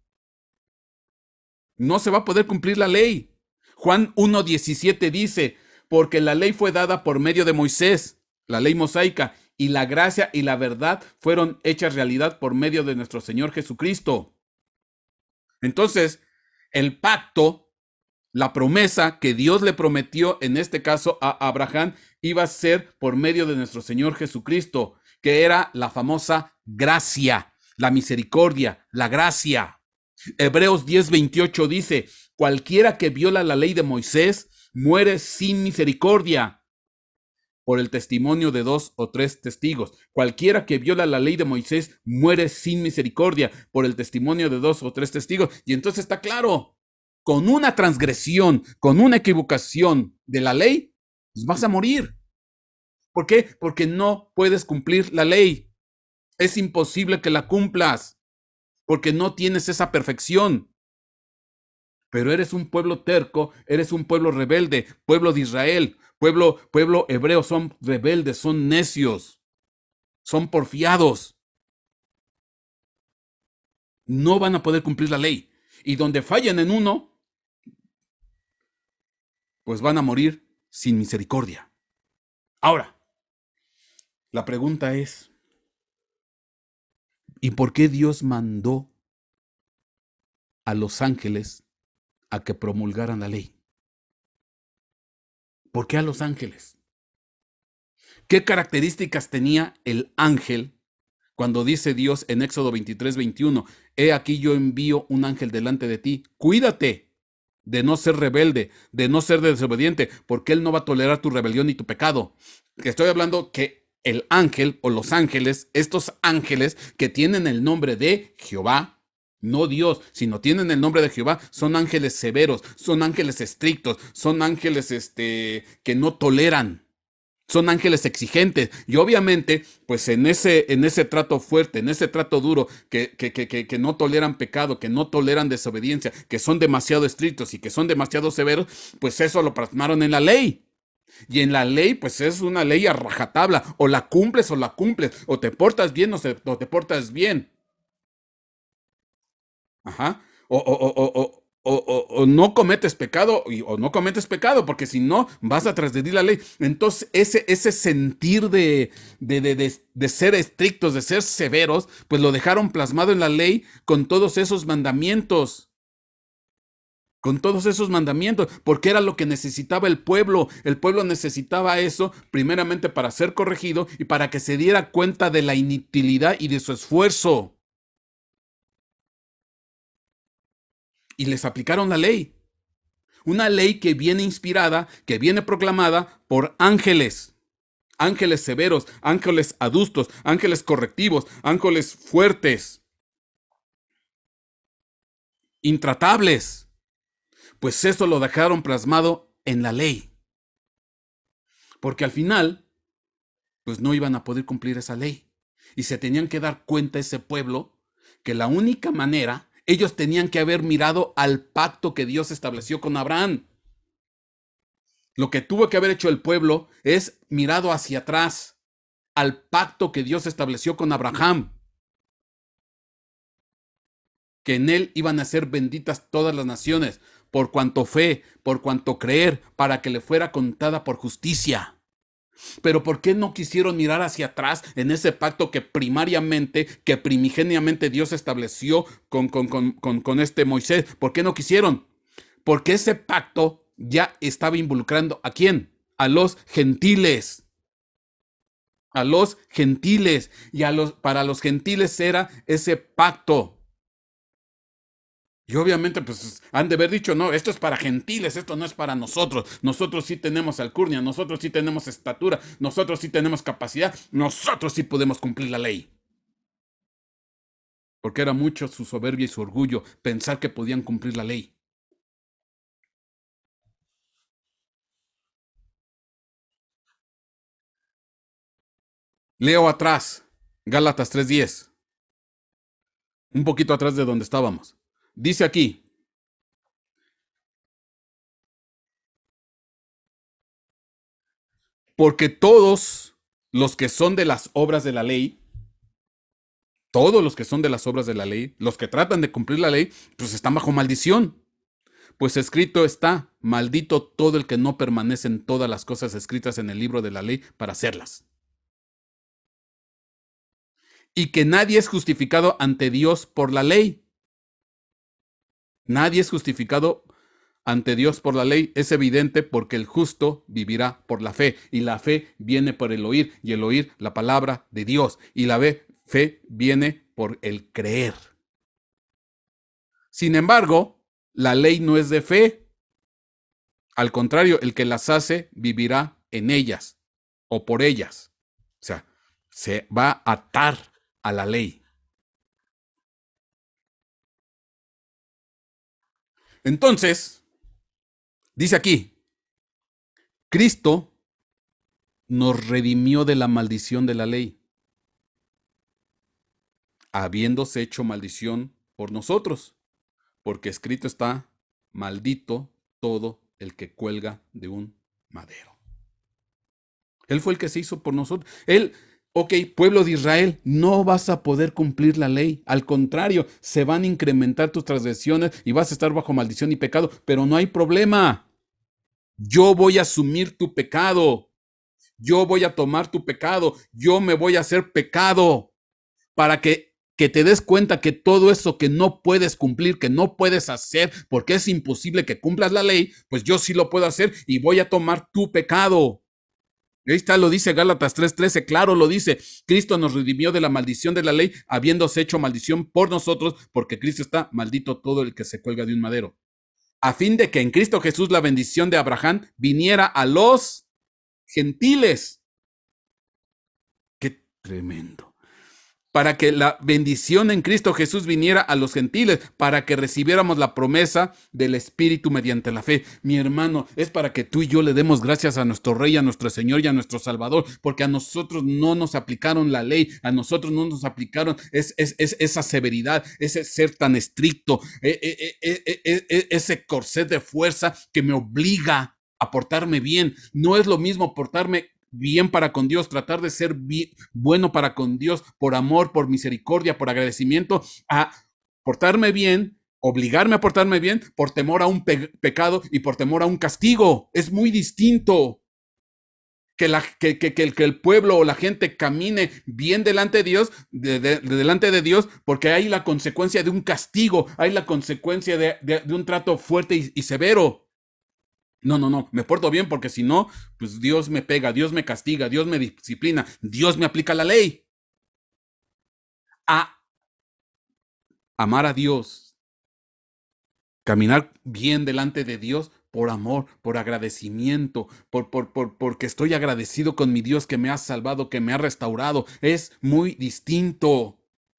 No se va a poder cumplir la ley. Juan 1:17 dice, porque la ley fue dada por medio de Moisés, la ley mosaica, y la gracia y la verdad fueron hechas realidad por medio de nuestro Señor Jesucristo. Entonces, el pacto, la promesa que Dios le prometió, en este caso a Abraham, iba a ser por medio de nuestro Señor Jesucristo, que era la famosa gracia, la misericordia, la gracia. Hebreos 10:28 dice, cualquiera que viola la ley de Moisés muere sin misericordia por el testimonio de 2 o 3 testigos. Cualquiera que viola la ley de Moisés muere sin misericordia por el testimonio de 2 o 3 testigos. Y entonces está claro, con una transgresión, con una equivocación de la ley, pues vas a morir. ¿Por qué? Porque no puedes cumplir la ley. Es imposible que la cumplas, porque no tienes esa perfección. Pero eres un pueblo terco, eres un pueblo rebelde, pueblo de Israel, pueblo hebreo, son rebeldes, son necios, son porfiados. No van a poder cumplir la ley. Y donde fallen en uno, pues van a morir sin misericordia. Ahora, la pregunta es, ¿y por qué Dios mandó a los ángeles a que promulgaran la ley? ¿Por qué a los ángeles? ¿Qué características tenía el ángel cuando dice Dios en Éxodo 23:21? He aquí yo envío un ángel delante de ti. Cuídate de no ser rebelde, de no ser desobediente, porque él no va a tolerar tu rebelión ni tu pecado. Estoy hablando que el ángel o los ángeles, estos ángeles que tienen el nombre de Jehová, no Dios, sino tienen el nombre de Jehová, son ángeles severos, son ángeles estrictos, son ángeles que no toleran. Son ángeles exigentes y obviamente, pues en ese trato fuerte, en ese trato duro, que no toleran pecado, que no toleran desobediencia, que son demasiado estrictos y que son demasiado severos, pues eso lo plasmaron en la ley. Y en la ley, pues es una ley a rajatabla, o la cumples, o te portas bien o te portas bien. Ajá. O no cometes pecado o no cometes pecado, porque si no vas a transgredir la ley. Entonces, ese sentir de ser estrictos, de ser severos, pues lo dejaron plasmado en la ley con todos esos mandamientos. Con todos esos mandamientos, porque era lo que necesitaba el pueblo. El pueblo necesitaba eso primeramente para ser corregido y para que se diera cuenta de la inutilidad y de su esfuerzo. Y les aplicaron la ley. Una ley que viene inspirada, que viene proclamada por ángeles. Ángeles severos, ángeles adustos, ángeles correctivos, ángeles fuertes, intratables. Pues eso lo dejaron plasmado en la ley. Porque al final, pues no iban a poder cumplir esa ley. Y se tenían que dar cuenta ese pueblo que la única manera, ellos tenían que haber mirado al pacto que Dios estableció con Abraham. Lo que tuvo que haber hecho el pueblo es mirado hacia atrás, al pacto que Dios estableció con Abraham, que en él iban a ser benditas todas las naciones, por cuanto fe, por cuanto creer, para que le fuera contada por justicia. Pero ¿por qué no quisieron mirar hacia atrás en ese pacto que primigeniamente Dios estableció con este Moisés? ¿Por qué no quisieron? Porque ese pacto ya estaba involucrando ¿a quién? A los gentiles. A los gentiles. Y para los gentiles era ese pacto. Y obviamente, pues han de haber dicho, no, esto es para gentiles, esto no es para nosotros. Nosotros sí tenemos alcurnia, nosotros sí tenemos estatura, nosotros sí tenemos capacidad, nosotros sí podemos cumplir la ley. Porque era mucho su soberbia y su orgullo pensar que podían cumplir la ley. Leo atrás, Gálatas 3:10, un poquito atrás de donde estábamos. Dice aquí, porque todos los que son de las obras de la ley, todos los que son de las obras de la ley, los que tratan de cumplir la ley, pues están bajo maldición. Pues escrito está, maldito todo el que no permanece en todas las cosas escritas en el libro de la ley para hacerlas. Y que nadie es justificado ante Dios por la ley. Nadie es justificado ante Dios por la ley. Es evidente porque el justo vivirá por la fe. Y la fe viene por el oír, y el oír la palabra de Dios. Y la fe viene por el creer. Sin embargo, la ley no es de fe. Al contrario, el que las hace vivirá en ellas o por ellas. O sea, se va a atar a la ley. Entonces, dice aquí, Cristo nos redimió de la maldición de la ley, habiéndose hecho maldición por nosotros, porque escrito está, maldito todo el que cuelga de un madero. Él fue el que se hizo por nosotros. Él, ok, pueblo de Israel, no vas a poder cumplir la ley. Al contrario, se van a incrementar tus transgresiones y vas a estar bajo maldición y pecado, pero no hay problema. Yo voy a asumir tu pecado. Yo voy a tomar tu pecado. Yo me voy a hacer pecado para que te des cuenta que todo eso que no puedes cumplir, que no puedes hacer, porque es imposible que cumplas la ley, pues yo sí lo puedo hacer y voy a tomar tu pecado. Ahí está, lo dice Gálatas 3:13, claro lo dice. Cristo nos redimió de la maldición de la ley, habiéndose hecho maldición por nosotros, porque Cristo está maldito todo el que se cuelga de un madero. A fin de que en Cristo Jesús la bendición de Abraham viniera a los gentiles. Qué tremendo. Para que la bendición en Cristo Jesús viniera a los gentiles, para que recibiéramos la promesa del Espíritu mediante la fe. Mi hermano, es para que tú y yo le demos gracias a nuestro Rey, a nuestro Señor y a nuestro Salvador, porque a nosotros no nos aplicaron la ley, a nosotros no nos aplicaron esa severidad, ese ser tan estricto, ese corset de fuerza que me obliga a portarme bien. No es lo mismo portarme bien para con Dios, tratar de ser bueno para con Dios, por amor, por misericordia, por agradecimiento, a portarme bien, obligarme a portarme bien por temor a un pecado y por temor a un castigo. Es muy distinto. Que el pueblo o la gente camine bien delante de Dios, delante de Dios, porque hay la consecuencia de un castigo, hay la consecuencia de un trato fuerte y severo. No, me porto bien porque si no, pues Dios me pega, Dios me castiga, Dios me disciplina, Dios me aplica la ley. A amar a Dios, caminar bien delante de Dios por amor, por agradecimiento, porque estoy agradecido con mi Dios que me ha salvado, que me ha restaurado. Es muy distinto.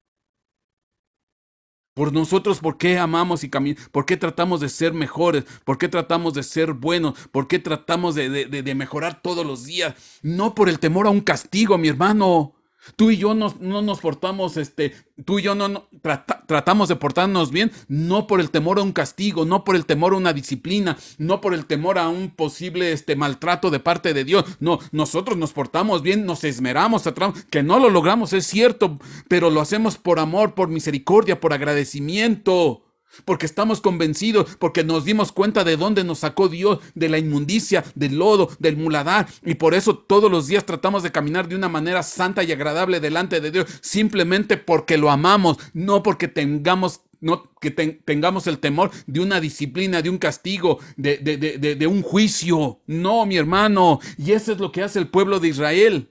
Por nosotros, ¿por qué amamos y caminamos? ¿Por qué tratamos de ser mejores? ¿Por qué tratamos de ser buenos? ¿Por qué tratamos de mejorar todos los días? No por el temor a un castigo, mi hermano. Tú y yo no nos portamos, tú y yo no tratamos de portarnos bien, no por el temor a un castigo, no por el temor a una disciplina, no por el temor a un posible maltrato de parte de Dios. No, nosotros nos portamos bien, nos esmeramos, que no lo logramos, es cierto, pero lo hacemos por amor, por misericordia, por agradecimiento. Porque estamos convencidos, porque nos dimos cuenta de dónde nos sacó Dios, de la inmundicia, del lodo, del muladar, y por eso todos los días tratamos de caminar de una manera santa y agradable delante de Dios, simplemente porque lo amamos, no porque tengamos el temor de una disciplina, de un castigo, de un juicio. No, mi hermano, y eso es lo que hace el pueblo de Israel.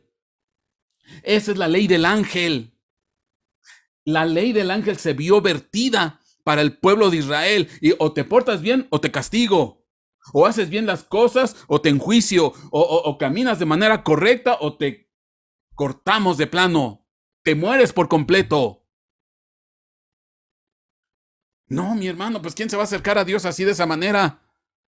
Esa es la ley del ángel. La ley del ángel se vio vertida para el pueblo de Israel. Y o te portas bien o te castigo. O haces bien las cosas o te enjuicio. O caminas de manera correcta o te cortamos de plano. Te mueres por completo. No, mi hermano, pues ¿quién se va a acercar a Dios así de esa manera?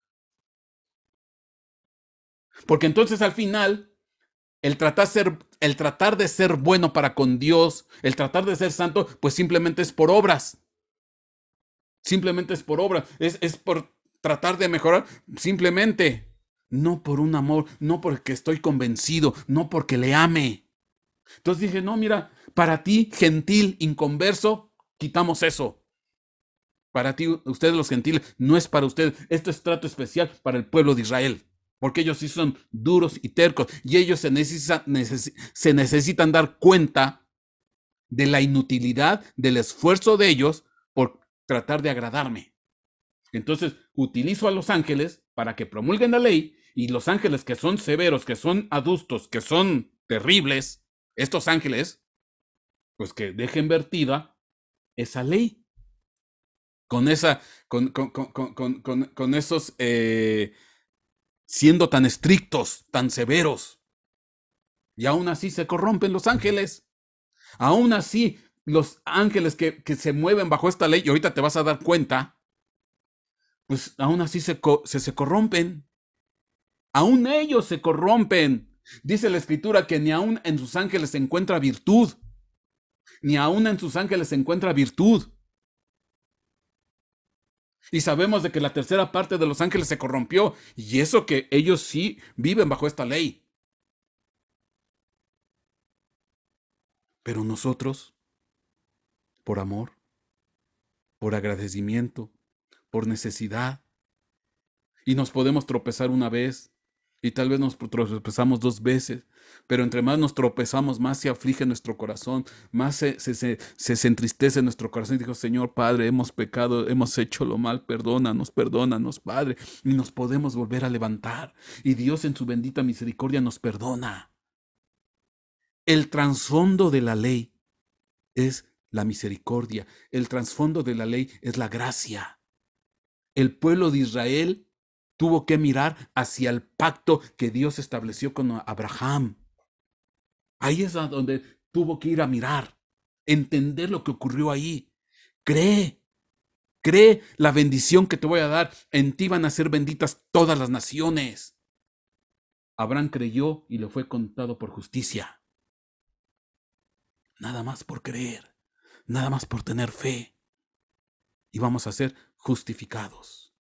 Porque entonces al final el tratar de ser bueno para con Dios, el tratar de ser santo, pues simplemente es por obras. Simplemente es por obras. Es por tratar de mejorar. Simplemente. No por un amor, no porque estoy convencido, no porque le ame. Entonces dije, no, mira, para ti, gentil, inconverso, quitamos eso. Para ti, ustedes los gentiles, no es para ustedes. Esto es trato especial para el pueblo de Israel. Porque ellos sí son duros y tercos. Y ellos se necesitan dar cuenta de la inutilidad del esfuerzo de ellos por tratar de agradarme. Entonces, utilizo a los ángeles para que promulguen la ley, y los ángeles que son severos, que son adustos, que son terribles, estos ángeles, pues que dejen vertida esa ley. Con esos siendo tan estrictos, tan severos. Y aún así se corrompen los ángeles. Aún así, los ángeles que se mueven bajo esta ley, y ahorita te vas a dar cuenta, pues aún así se corrompen. Aún ellos se corrompen. Dice la escritura que ni aún en sus ángeles se encuentra virtud. Ni aún en sus ángeles se encuentra virtud. Y sabemos de que la tercera parte de los ángeles se corrompió. Y eso que ellos sí viven bajo esta ley. Pero nosotros, por amor, por agradecimiento, por necesidad, y nos podemos tropezar una vez, y tal vez nos tropezamos 2 veces, pero entre más nos tropezamos, más se aflige nuestro corazón, más se entristece nuestro corazón. Y digo, Señor Padre, hemos pecado, hemos hecho lo mal, perdónanos, Padre, y nos podemos volver a levantar. Y Dios en su bendita misericordia nos perdona. El trasfondo de la ley es la misericordia. El trasfondo de la ley es la gracia. El pueblo de Israel tuvo que mirar hacia el pacto que Dios estableció con Abraham. Ahí es a donde tuvo que ir a mirar, entender lo que ocurrió ahí. Cree la bendición que te voy a dar. En ti van a ser benditas todas las naciones. Abraham creyó y le fue contado por justicia. Nada más por creer, nada más por tener fe. Y vamos a ser justificados.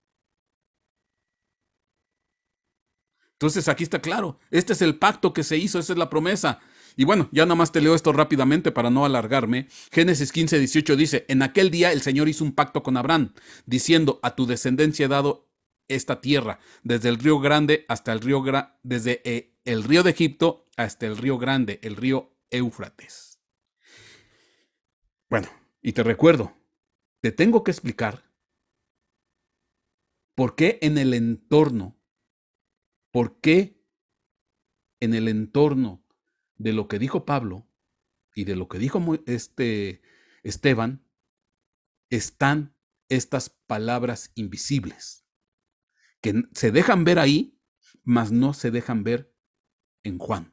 Entonces aquí está claro, este es el pacto que se hizo, esa es la promesa. Y bueno, ya nada más te leo esto rápidamente para no alargarme. Génesis 15:18 dice, en aquel día el Señor hizo un pacto con Abraham, diciendo, a tu descendencia he dado esta tierra, desde el río grande hasta el río, desde el río de Egipto hasta el río grande, el río Éufrates. Bueno, y te recuerdo, te tengo que explicar por qué en el entorno de lo que dijo Pablo y de lo que dijo Esteban están estas palabras invisibles que se dejan ver ahí, mas no se dejan ver en Juan.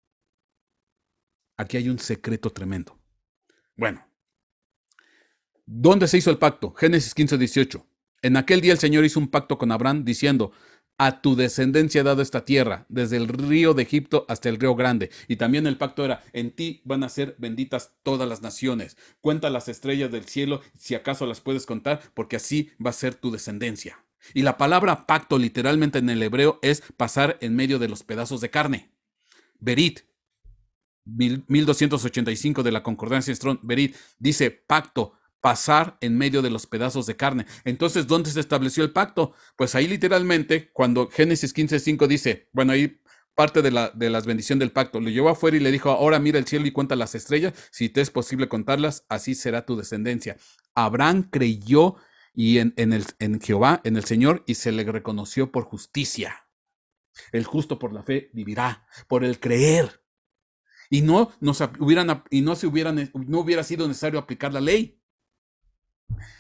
Aquí hay un secreto tremendo. Bueno, ¿dónde se hizo el pacto? Génesis 15:18. En aquel día el Señor hizo un pacto con Abraham diciendo, a tu descendencia he dado esta tierra, desde el río de Egipto hasta el río grande. Y también el pacto era, en ti van a ser benditas todas las naciones. Cuenta las estrellas del cielo, si acaso las puedes contar, porque así va a ser tu descendencia. Y la palabra pacto literalmente en el hebreo es pasar en medio de los pedazos de carne. Berit, 1285 de la Concordancia Strong, Berit, dice pacto, pasar en medio de los pedazos de carne. Entonces, ¿dónde se estableció el pacto? Pues ahí literalmente, cuando Génesis 15:5 dice, bueno, ahí parte de la bendición del pacto, lo llevó afuera y le dijo, ahora mira el cielo y cuenta las estrellas, si te es posible contarlas, así será tu descendencia. Abraham creyó y en Jehová, en el Señor, y se le reconoció por justicia. El justo por la fe vivirá, por el creer. Y no hubiera sido necesario aplicar la ley.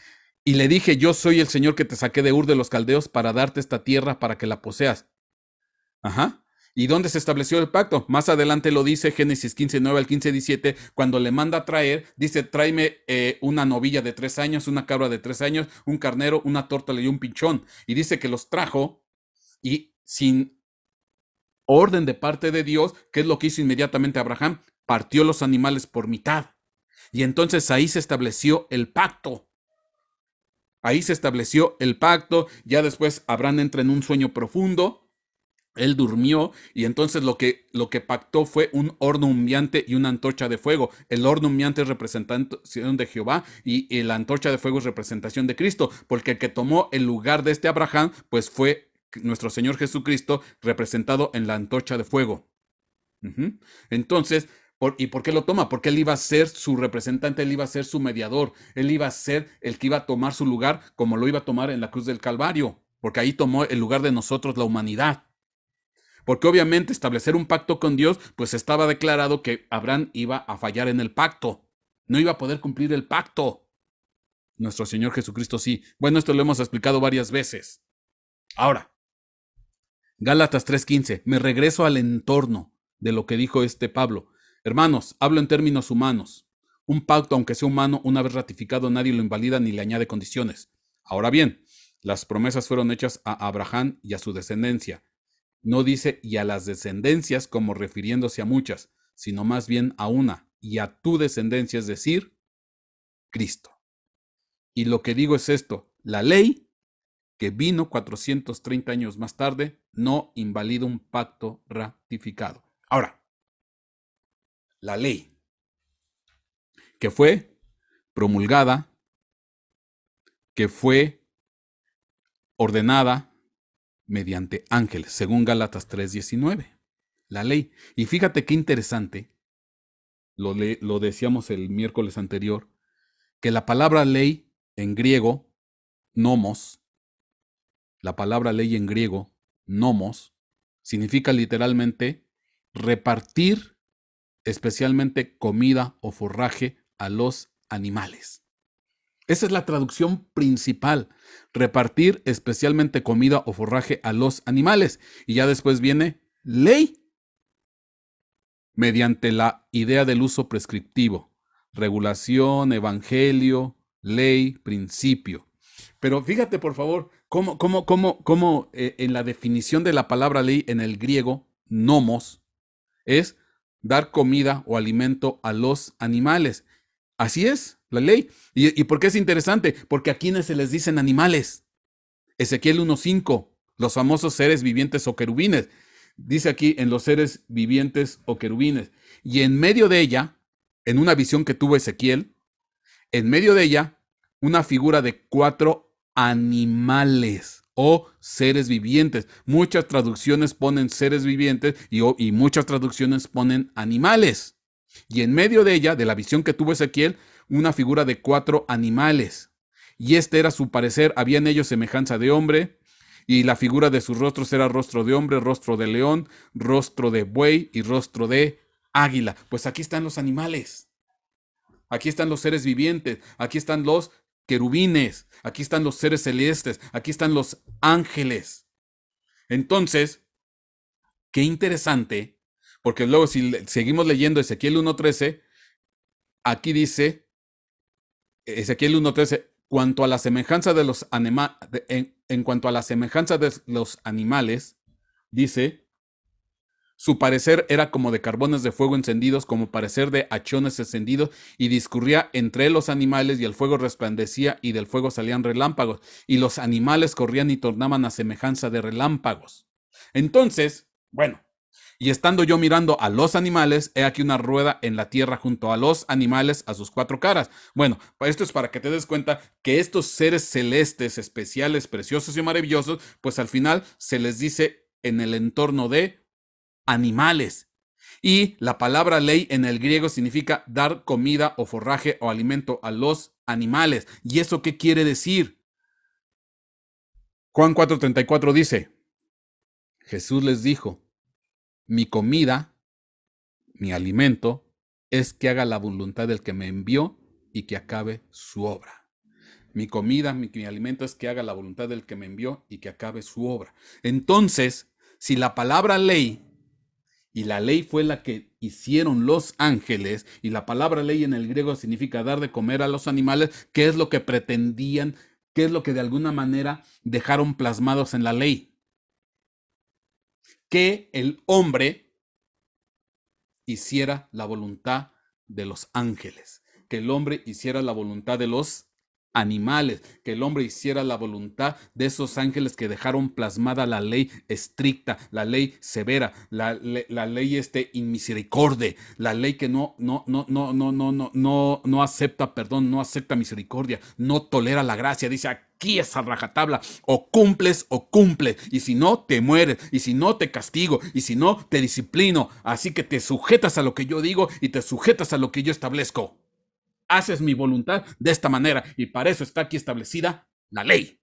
Y le dije, yo soy el Señor que te saqué de Ur de los Caldeos para darte esta tierra para que la poseas. Ajá. ¿Y dónde se estableció el pacto? Más adelante lo dice Génesis 15:9 al 15:17, cuando le manda a traer, dice, tráeme una novilla de 3 años, una cabra de 3 años, un carnero, una tórtola y un pinchón. Y dice que los trajo y sin orden de parte de Dios, ¿qué es lo que hizo inmediatamente Abraham? Partió los animales por mitad. Y entonces ahí se estableció el pacto. Ahí se estableció el pacto. Ya después Abraham entra en un sueño profundo. Él durmió y entonces lo que pactó fue un horno humeante y una antorcha de fuego. El horno humeante es representación de Jehová y la antorcha de fuego es representación de Cristo, porque el que tomó el lugar de este Abraham, pues fue nuestro Señor Jesucristo representado en la antorcha de fuego. Entonces, ¿y por qué lo toma? Porque él iba a ser su representante, él iba a ser su mediador, él iba a ser el que iba a tomar su lugar como lo iba a tomar en la cruz del Calvario, porque ahí tomó el lugar de nosotros, la humanidad. Porque obviamente establecer un pacto con Dios, pues estaba declarado que Abraham iba a fallar en el pacto. No iba a poder cumplir el pacto. Nuestro Señor Jesucristo sí. Bueno, esto lo hemos explicado varias veces. Ahora, Gálatas 3:15. Me regreso al entorno de lo que dijo Pablo. Hermanos, hablo en términos humanos. Un pacto, aunque sea humano, una vez ratificado, nadie lo invalida ni le añade condiciones. Ahora bien, las promesas fueron hechas a Abraham y a su descendencia. No dice y a las descendencias como refiriéndose a muchas, sino más bien a una, y a tu descendencia, es decir, Cristo. Y lo que digo es esto, la ley que vino 430 años más tarde no invalida un pacto ratificado. Ahora, la ley que fue promulgada, que fue ordenada mediante ángeles, según Gálatas 3:19. La ley. Y fíjate qué interesante, lo decíamos el miércoles anterior, que la palabra ley en griego, nomos, la palabra ley en griego, nomos, significa literalmente repartir especialmente comida o forraje a los animales. Esa es la traducción principal, repartir especialmente comida o forraje a los animales. Y ya después viene ley, mediante la idea del uso prescriptivo, regulación, evangelio, ley, principio. Pero fíjate, por favor, cómo en la definición de la palabra ley en el griego, nomos, es dar comida o alimento a los animales. Así es, la ley. ¿Y por qué es interesante? Porque a quienes se les dicen animales. Ezequiel 1:5, los famosos seres vivientes o querubines. Dice aquí en los seres vivientes o querubines. Y en medio de ella, en una visión que tuvo Ezequiel, en medio de ella, una figura de 4 animales o seres vivientes. Muchas traducciones ponen seres vivientes y muchas traducciones ponen animales. Y en medio de ella, de la visión que tuvo Ezequiel, una figura de 4 animales. Y este era su parecer, había en ellos semejanza de hombre, y la figura de sus rostros era rostro de hombre, rostro de león, rostro de buey y rostro de águila. Pues aquí están los animales. Aquí están los seres vivientes, aquí están los querubines, aquí están los seres celestes, aquí están los ángeles. Entonces, qué interesante, porque luego si seguimos leyendo Ezequiel 1:13, aquí dice, Ezequiel 1:13, cuanto a la semejanza de los en cuanto a la semejanza de los animales, dice, su parecer era como de carbones de fuego encendidos, como parecer de hachones encendidos, y discurría entre los animales, y el fuego resplandecía, y del fuego salían relámpagos, y los animales corrían y tornaban a semejanza de relámpagos. Entonces, bueno, y estando yo mirando a los animales, he aquí una rueda en la tierra junto a los animales a sus 4 caras. Bueno, esto es para que te des cuenta que estos seres celestes, especiales, preciosos y maravillosos, pues al final se les dice en el entorno de animales. Y la palabra ley en el griego significa dar comida o forraje o alimento a los animales. ¿Y eso qué quiere decir? Juan 4:34 dice, Jesús les dijo, mi comida, mi alimento, es que haga la voluntad del que me envió y que acabe su obra. Mi comida, mi alimento es que haga la voluntad del que me envió y que acabe su obra. Entonces, si la palabra ley, y la ley fue la que hicieron los ángeles, y la palabra ley en el griego significa dar de comer a los animales, ¿qué es lo que pretendían? ¿Qué es lo que de alguna manera dejaron plasmados en la ley? Que el hombre hiciera la voluntad de los ángeles, que el hombre hiciera la voluntad de los animales, que el hombre hiciera la voluntad de esos ángeles que dejaron plasmada la ley estricta, la ley severa, la ley inmisericordia, la ley que no acepta perdón, no acepta misericordia, no tolera la gracia. Dice, aquí es a rajatabla, o cumples, y si no, te mueres, y si no, te castigo, y si no, te disciplino. Así que te sujetas a lo que yo digo y te sujetas a lo que yo establezco. Haces mi voluntad de esta manera, y para eso está aquí establecida la ley.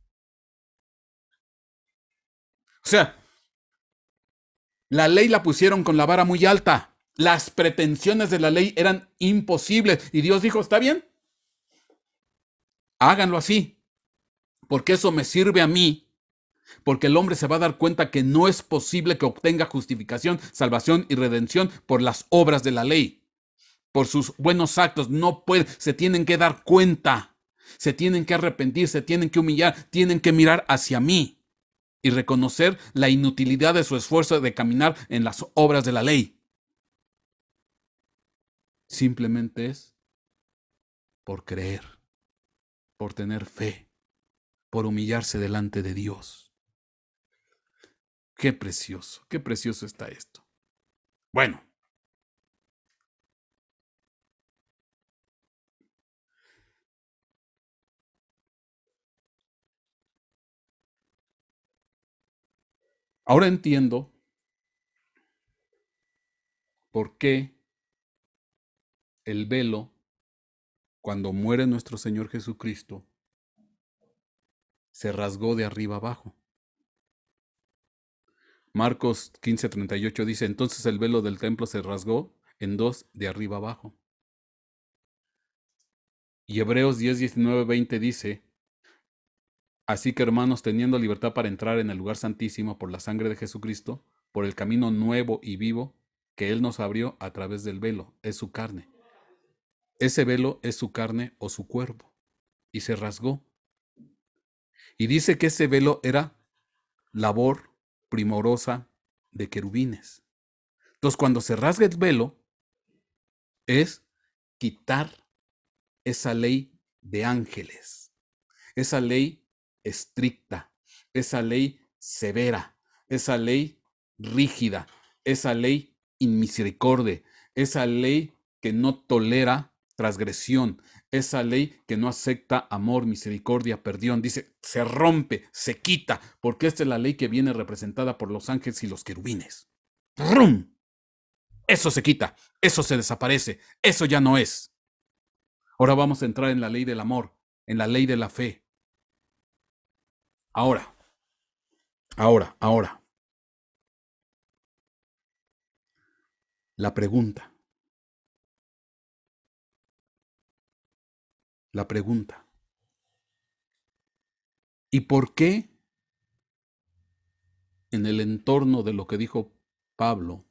O sea, la ley la pusieron con la vara muy alta. Las pretensiones de la ley eran imposibles. Y Dios dijo, está bien, háganlo así, porque eso me sirve a mí. Porque el hombre se va a dar cuenta que no es posible que obtenga justificación, salvación y redención por las obras de la ley, por sus buenos actos. No puede, se tienen que dar cuenta, se tienen que arrepentir, se tienen que humillar, tienen que mirar hacia mí y reconocer la inutilidad de su esfuerzo de caminar en las obras de la ley. Simplemente es por creer, por tener fe, por humillarse delante de Dios. Qué precioso está esto. Bueno. Ahora entiendo por qué el velo, cuando muere nuestro Señor Jesucristo, se rasgó de arriba abajo. Marcos 15:38 dice, entonces el velo del templo se rasgó en dos de arriba abajo. Y Hebreos 10:19-20 dice, así que hermanos, teniendo libertad para entrar en el lugar santísimo por la sangre de Jesucristo, por el camino nuevo y vivo que Él nos abrió a través del velo, es su carne. Ese velo es su carne o su cuerpo, y se rasgó. Y dice que ese velo era labor primorosa de querubines. Entonces, cuando se rasga el velo, es quitar esa ley de ángeles, esa ley estricta, esa ley severa, esa ley rígida, esa ley inmisericordia, esa ley que no tolera transgresión, esa ley que no acepta amor, misericordia, perdón. Dice, se rompe, se quita, porque esta es la ley que viene representada por los ángeles y los querubines. ¡Rum! Eso se quita, eso se desaparece, eso ya no es. Ahora vamos a entrar en la ley del amor, en la ley de la fe. Ahora. La pregunta. ¿Y por qué en el entorno de lo que dijo Pablo,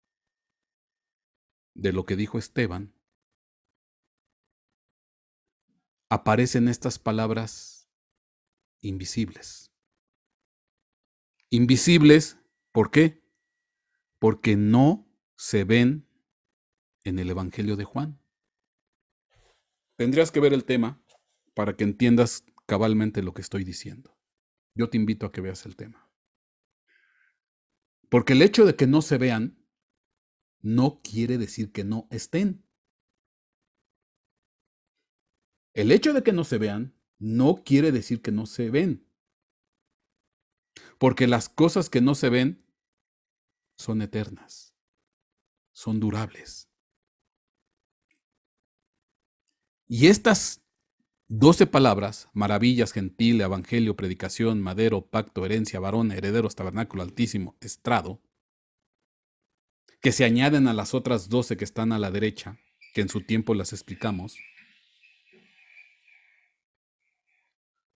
de lo que dijo Esteban, aparecen estas palabras invisibles? Invisibles, ¿por qué? Porque no se ven en el Evangelio de Juan. Tendrías que ver el tema para que entiendas cabalmente lo que estoy diciendo. Yo te invito a que veas el tema. Porque el hecho de que no se vean no quiere decir que no estén. El hecho de que no se vean no quiere decir que no se ven. Porque las cosas que no se ven son eternas, son durables. Y estas 12 palabras, maravillas, gentil, evangelio, predicación, madero, pacto, herencia, varón, herederos, tabernáculo, altísimo, estrado, que se añaden a las otras 12 que están a la derecha, que en su tiempo las explicamos,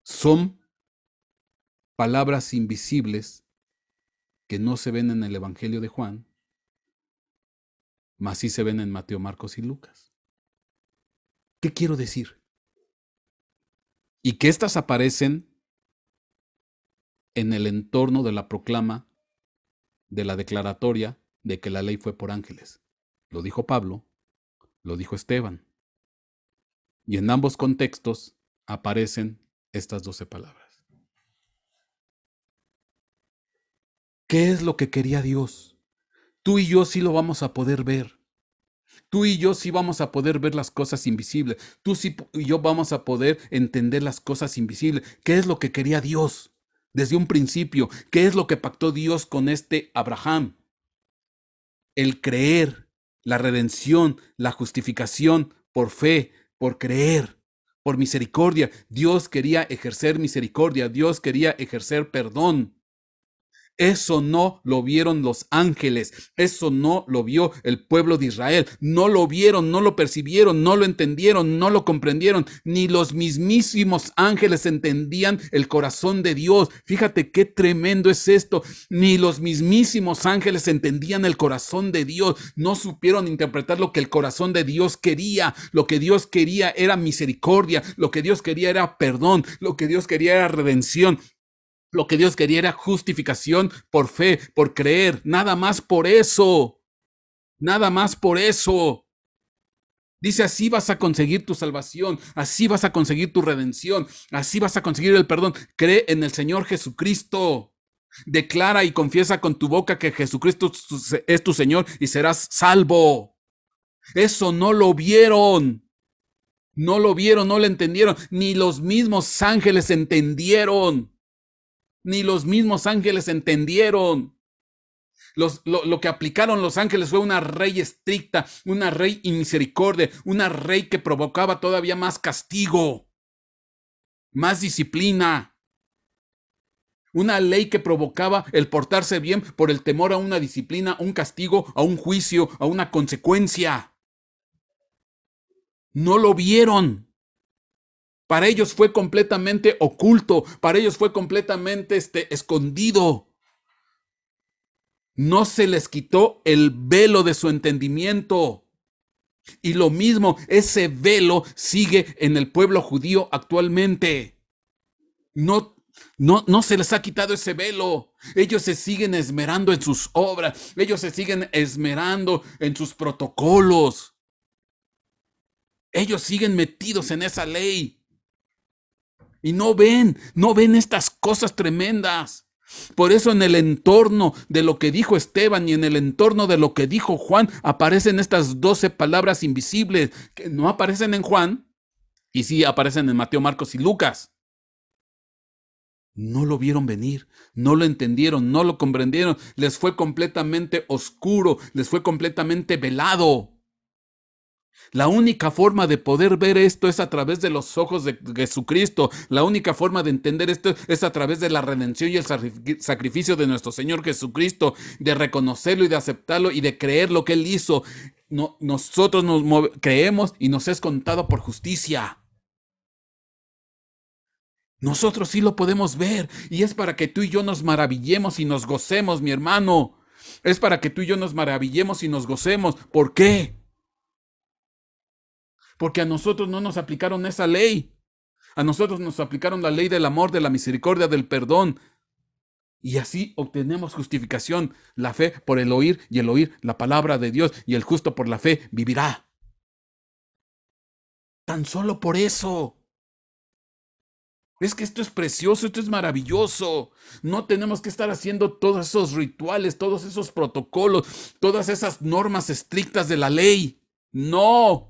Son palabras invisibles que no se ven en el Evangelio de Juan, mas sí se ven en Mateo, Marcos y Lucas. ¿Qué quiero decir? Y que estas aparecen en el entorno de la proclama, de la declaratoria de que la ley fue por ángeles. Lo dijo Pablo, lo dijo Esteban. Y en ambos contextos aparecen estas 12 palabras. ¿Qué es lo que quería Dios? Tú y yo sí lo vamos a poder ver. Tú y yo sí vamos a poder ver las cosas invisibles. Tú sí y yo vamos a poder entender las cosas invisibles. ¿Qué es lo que quería Dios desde un principio? ¿Qué es lo que pactó Dios con este Abraham? El creer, la redención, la justificación por fe, por creer, por misericordia. Dios quería ejercer misericordia. Dios quería ejercer perdón. Eso no lo vieron los ángeles, eso no lo vio el pueblo de Israel, no lo vieron, no lo percibieron, no lo entendieron, no lo comprendieron, ni los mismísimos ángeles entendían el corazón de Dios. Fíjate qué tremendo es esto, ni los mismísimos ángeles entendían el corazón de Dios, no supieron interpretar lo que el corazón de Dios quería. Lo que Dios quería era misericordia, lo que Dios quería era perdón, lo que Dios quería era redención. Lo que Dios quería era justificación por fe, por creer, nada más por eso, nada más por eso. Dice, así vas a conseguir tu salvación, así vas a conseguir tu redención, así vas a conseguir el perdón. Cree en el Señor Jesucristo. Declara y confiesa con tu boca que Jesucristo es tu Señor y serás salvo. Eso no lo vieron. No lo vieron, no lo entendieron. Ni los mismos ángeles entendieron. Ni los mismos ángeles entendieron. Lo que aplicaron los ángeles fue una ley estricta, una ley inmisericordia, una ley que provocaba todavía más castigo, más disciplina. Una ley que provocaba el portarse bien por el temor a una disciplina, a un castigo, a un juicio, a una consecuencia. No lo vieron. Para ellos fue completamente oculto, para ellos fue completamente escondido. No se les quitó el velo de su entendimiento. Y lo mismo, ese velo sigue en el pueblo judío actualmente. No se les ha quitado ese velo. Ellos se siguen esmerando en sus obras. Ellos se siguen esmerando en sus protocolos. Ellos siguen metidos en esa ley. Y no ven estas cosas tremendas. Por eso en el entorno de lo que dijo Esteban y en el entorno de lo que dijo Juan aparecen estas 12 palabras invisibles que no aparecen en Juan y sí aparecen en Mateo, Marcos y Lucas. No lo vieron venir, no lo entendieron, no lo comprendieron, les fue completamente oscuro, les fue completamente velado. La única forma de poder ver esto es a través de los ojos de Jesucristo. La única forma de entender esto es a través de la redención y el sacrificio de nuestro Señor Jesucristo, de reconocerlo y de aceptarlo y de creer lo que Él hizo. Nosotros nos creemos y nos es contado por justicia. Nosotros sí lo podemos ver y es para que tú y yo nos maravillemos y nos gocemos, mi hermano. Es para que tú y yo nos maravillemos y nos gocemos. ¿Por qué? Porque a nosotros no nos aplicaron esa ley. A nosotros nos aplicaron la ley del amor, de la misericordia, del perdón. Y así obtenemos justificación, la fe por el oír y el oír la palabra de Dios. Y el justo por la fe vivirá. Tan solo por eso. Es que esto es precioso, esto es maravilloso. No tenemos que estar haciendo todos esos rituales, todos esos protocolos, todas esas normas estrictas de la ley. No.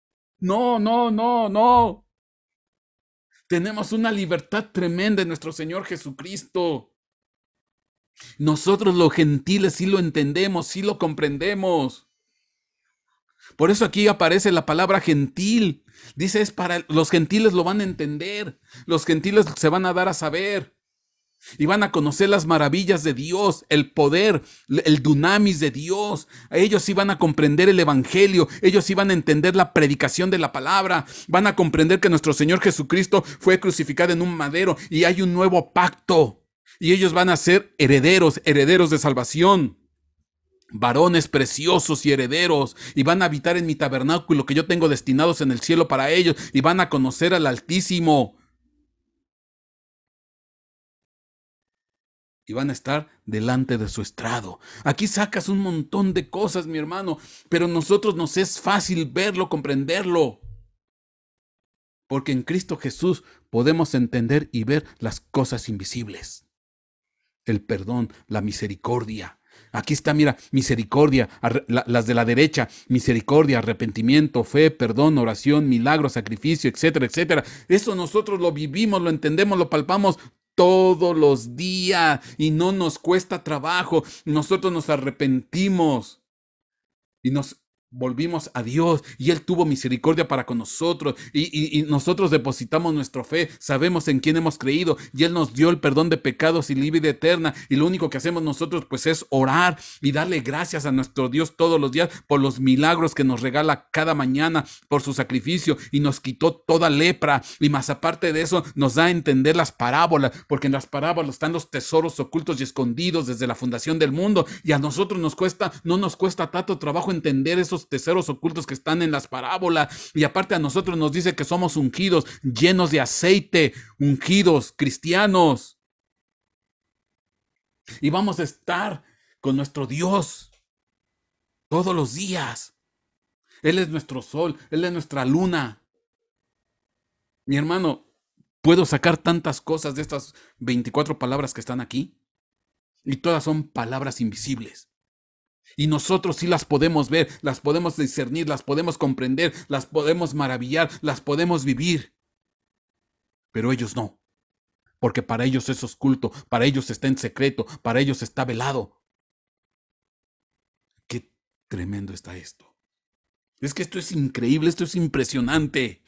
No. Tenemos una libertad tremenda en nuestro Señor Jesucristo. Nosotros los gentiles sí lo entendemos, sí lo comprendemos. Por eso aquí aparece la palabra gentil. Dice, es para los gentiles lo van a entender. Los gentiles se van a dar a saber. Y van a conocer las maravillas de Dios, el poder, el dunamis de Dios. Ellos sí van a comprender el evangelio. Ellos sí van a entender la predicación de la palabra. Van a comprender que nuestro Señor Jesucristo fue crucificado en un madero y hay un nuevo pacto. Y ellos van a ser herederos, herederos de salvación. Varones preciosos y herederos, y van a habitar en mi tabernáculo que yo tengo destinados en el cielo para ellos, y van a conocer al Altísimo. Y van a estar delante de su estrado. Aquí sacas un montón de cosas, mi hermano, pero a nosotros nos es fácil verlo, comprenderlo. Porque en Cristo Jesús podemos entender y ver las cosas invisibles. El perdón, la misericordia. Aquí está, mira, misericordia, las de la derecha, misericordia, arrepentimiento, fe, perdón, oración, milagro, sacrificio, etcétera, etcétera. Eso nosotros lo vivimos, lo entendemos, lo palpamos todos los días y no nos cuesta trabajo. Nosotros nos arrepentimos y nos volvimos a Dios y Él tuvo misericordia para con nosotros y nosotros depositamos nuestra fe, sabemos en quién hemos creído y Él nos dio el perdón de pecados y la vida eterna y lo único que hacemos nosotros pues es orar y darle gracias a nuestro Dios todos los días por los milagros que nos regala cada mañana, por su sacrificio y nos quitó toda lepra y más aparte de eso nos da a entender las parábolas, porque en las parábolas están los tesoros ocultos y escondidos desde la fundación del mundo y a nosotros no nos cuesta tanto trabajo entender esos tesoros ocultos que están en las parábolas y aparte a nosotros nos dice que somos ungidos, llenos de aceite, ungidos, cristianos y vamos a estar con nuestro Dios todos los días. Él es nuestro sol, Él es nuestra luna. Mi hermano, puedo sacar tantas cosas de estas 24 palabras que están aquí y todas son palabras invisibles. Y nosotros sí las podemos ver, las podemos discernir, las podemos comprender, las podemos maravillar, las podemos vivir. Pero ellos no, porque para ellos eso es oculto, para ellos está en secreto, para ellos está velado. Qué tremendo está esto. Es que esto es increíble, esto es impresionante.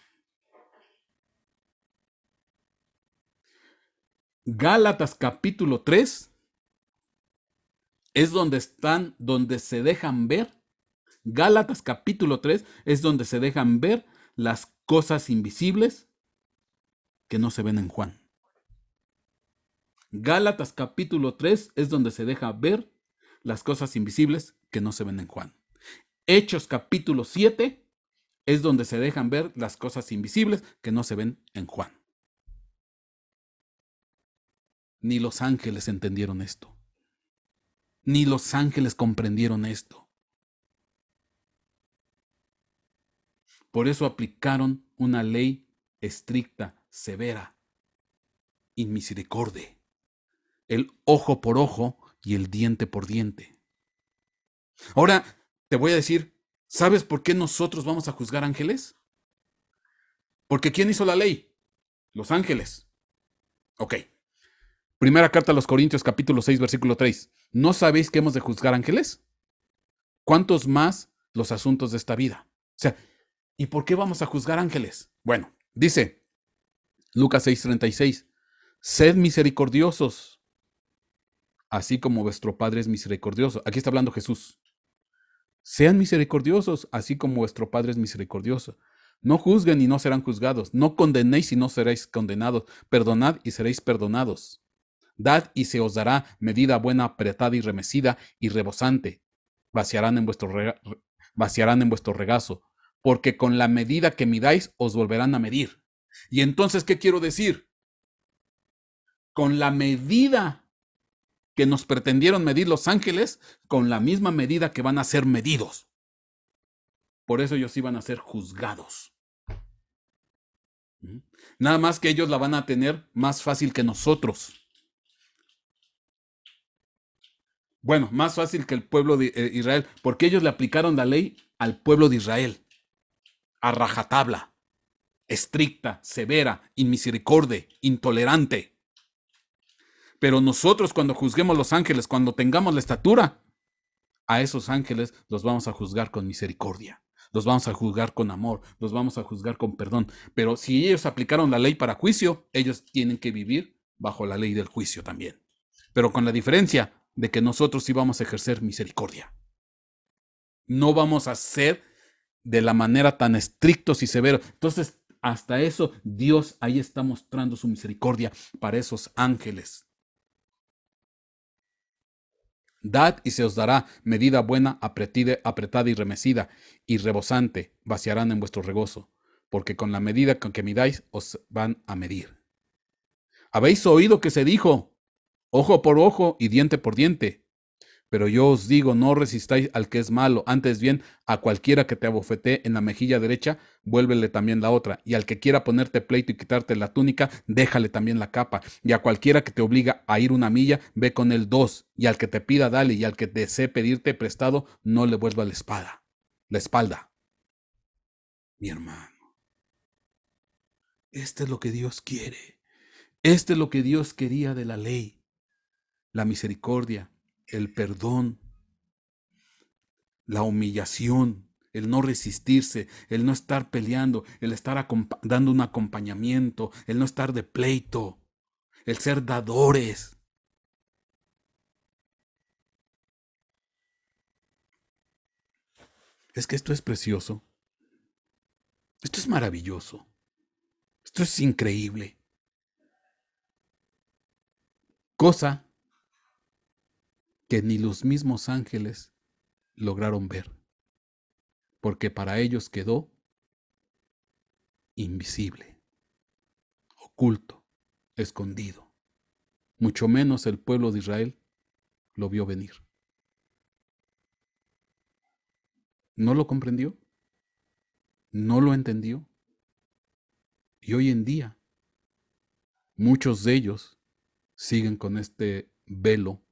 Gálatas capítulo 3 es donde se dejan ver. Gálatas capítulo 3 es donde se dejan ver las cosas invisibles que no se ven en Juan. Gálatas capítulo 3 es donde se deja ver las cosas invisibles que no se ven en Juan. Hechos capítulo 7 es donde se dejan ver las cosas invisibles que no se ven en Juan. Ni los ángeles entendieron esto. Ni los ángeles comprendieron esto. Por eso aplicaron una ley estricta, severa, inmisericordia. El ojo por ojo y el diente por diente. Ahora te voy a decir, ¿sabes por qué nosotros vamos a juzgar ángeles? Porque ¿quién hizo la ley? Los ángeles. Ok. Primera carta a los Corintios, capítulo 6, versículo 3. ¿No sabéis que hemos de juzgar ángeles? ¿Cuántos más los asuntos de esta vida? O sea, ¿y por qué vamos a juzgar ángeles? Bueno, dice Lucas 6:36, sed misericordiosos, así como vuestro Padre es misericordioso. Aquí está hablando Jesús. Sean misericordiosos, así como vuestro Padre es misericordioso. No juzguen y no serán juzgados. No condenéis y no seréis condenados. Perdonad y seréis perdonados. Dad y se os dará medida buena, apretada y remecida y rebosante. Vaciarán en vuestro regazo, porque con la medida que midáis os volverán a medir. Y entonces, ¿qué quiero decir? Con la medida que nos pretendieron medir los ángeles, con la misma medida que van a ser medidos. Por eso ellos iban a ser juzgados. Nada más que ellos la van a tener más fácil que nosotros. Bueno, más fácil que el pueblo de Israel, porque ellos le aplicaron la ley al pueblo de Israel. A rajatabla, estricta, severa, inmisericordia, intolerante. Pero nosotros cuando juzguemos los ángeles, cuando tengamos la estatura, a esos ángeles los vamos a juzgar con misericordia, los vamos a juzgar con amor, los vamos a juzgar con perdón. Pero si ellos aplicaron la ley para juicio, ellos tienen que vivir bajo la ley del juicio también. Pero con la diferencia de que nosotros sí vamos a ejercer misericordia. No vamos a ser de la manera tan estrictos y severos. Entonces, hasta eso, Dios ahí está mostrando su misericordia para esos ángeles. Dad y se os dará medida buena, apretada y remecida, y rebosante, vaciarán en vuestro regozo, porque con la medida con que midáis os van a medir. Habéis oído que se dijo, ojo por ojo y diente por diente. Pero yo os digo, no resistáis al que es malo, antes bien, a cualquiera que te abofetee en la mejilla derecha, vuélvele también la otra, y al que quiera ponerte pleito y quitarte la túnica, déjale también la capa, y a cualquiera que te obliga a ir 1 milla, ve con él 2, y al que te pida, dale, y al que desee pedirte prestado, no le vuelva la espalda. Mi hermano, este es lo que Dios quiere, este es lo que Dios quería de la ley, la misericordia, el perdón, la humillación, el no resistirse, el no estar peleando, el estar dando un acompañamiento, el no estar de pleito, el ser dadores. Es que esto es precioso, esto es maravilloso, esto es increíble. Cosa que ni los mismos ángeles lograron ver, porque para ellos quedó invisible, oculto, escondido. Mucho menos el pueblo de Israel lo vio venir. ¿No lo comprendió? ¿No lo entendió? Y hoy en día, muchos de ellos siguen con este velo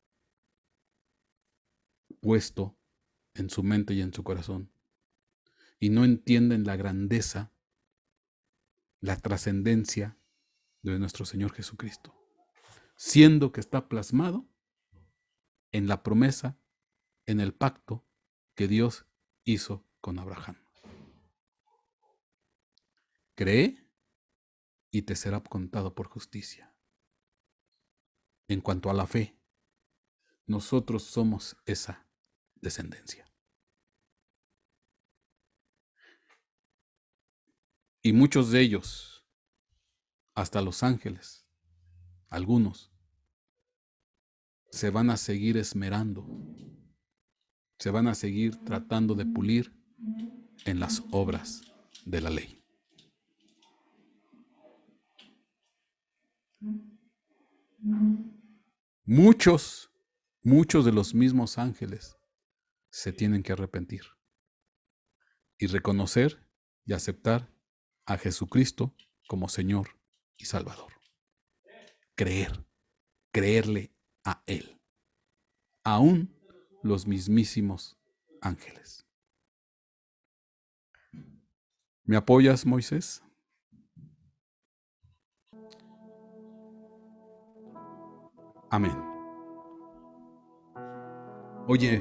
puesto en su mente y en su corazón. Y no entienden la grandeza, la trascendencia de nuestro Señor Jesucristo, siendo que está plasmado en la promesa, en el pacto que Dios hizo con Abraham. Cree y te será contado por justicia. En cuanto a la fe, nosotros somos esa descendencia. Y muchos de ellos, hasta los ángeles, algunos, se van a seguir esmerando, se van a seguir tratando de pulir en las obras de la ley. Muchos de los mismos ángeles se tienen que arrepentir y reconocer y aceptar a Jesucristo como Señor y Salvador. Creerle a Él, aún los mismísimos ángeles. ¿Me apoyas, Moisés? Amén. Oye,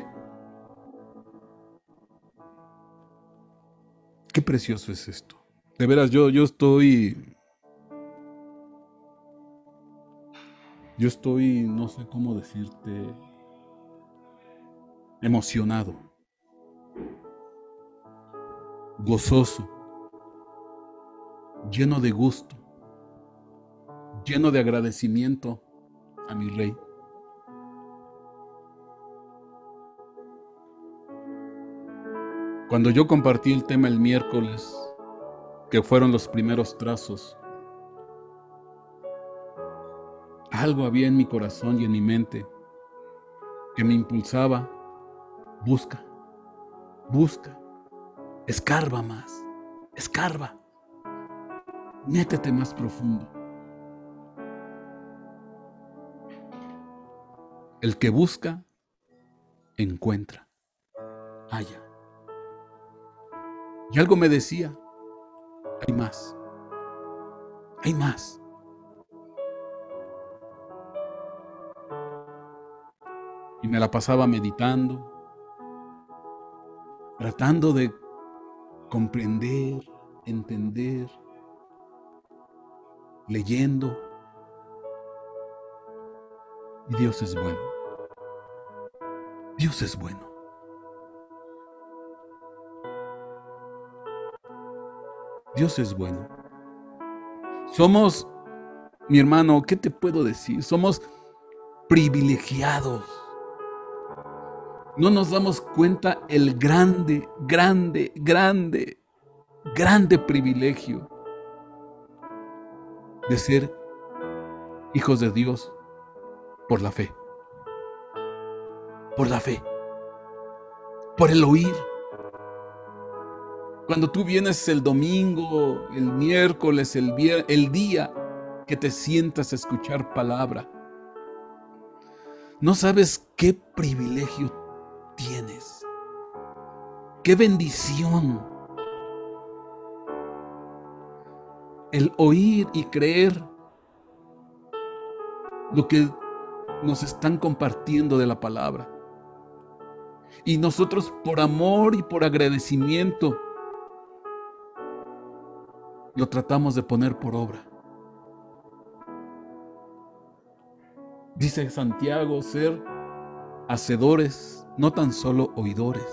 qué precioso es esto. De veras, yo estoy, no sé cómo decirte, emocionado, gozoso, lleno de gusto, lleno de agradecimiento a mi Rey. Cuando yo compartí el tema el miércoles, que fueron los primeros trazos, algo había en mi corazón y en mi mente que me impulsaba: busca, escarba más, escarba, métete más profundo. El que busca, encuentra, halla. Y algo me decía: hay más, hay más. Y me la pasaba meditando, tratando de comprender, entender, leyendo. Y Dios es bueno. Dios es bueno. Dios es bueno. Somos, mi hermano, ¿qué te puedo decir? Somos privilegiados. No nos damos cuenta el grande, grande, grande, grande privilegio de ser hijos de Dios por la fe. Por la fe. Por el oír. Cuando tú vienes el domingo, el miércoles, el viernes, el día que te sientas a escuchar palabra, no sabes qué privilegio tienes. Qué bendición. El oír y creer lo que nos están compartiendo de la palabra. Y nosotros por amor y por agradecimiento lo tratamos de poner por obra. Dice Santiago, ser hacedores, no tan solo oidores.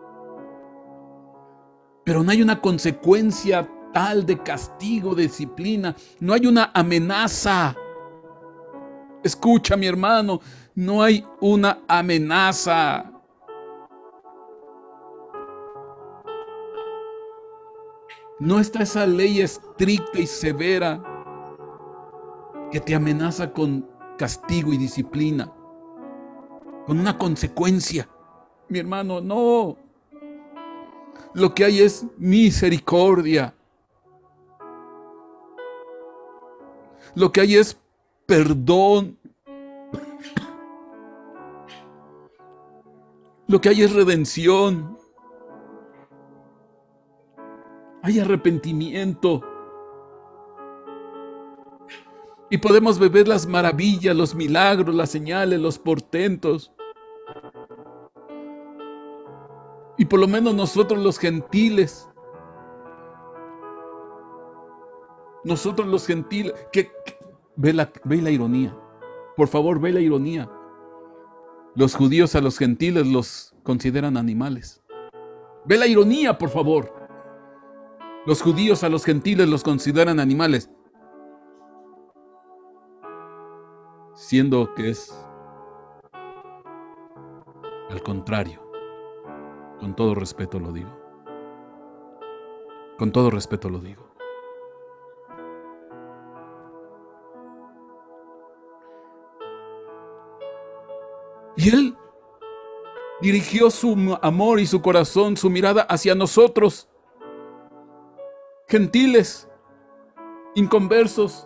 Pero no hay una consecuencia tal de castigo, de disciplina. No hay una amenaza. Escucha, mi hermano, no hay una amenaza. No está esa ley estricta y severa que te amenaza con castigo y disciplina, con una consecuencia. Mi hermano, no. Lo que hay es misericordia. Lo que hay es perdón. Lo que hay es redención. Hay arrepentimiento. Y podemos beber las maravillas, los milagros, las señales, los portentos. Y por lo menos nosotros los gentiles, ve la ironía. Por favor, ve la ironía. Los judíos a los gentiles los consideran animales. Ve la ironía, por favor. Los judíos a los gentiles los consideran animales, siendo que es al contrario. Con todo respeto lo digo. Con todo respeto lo digo. Y Él dirigió su amor y su corazón, su mirada hacia nosotros, gentiles, inconversos,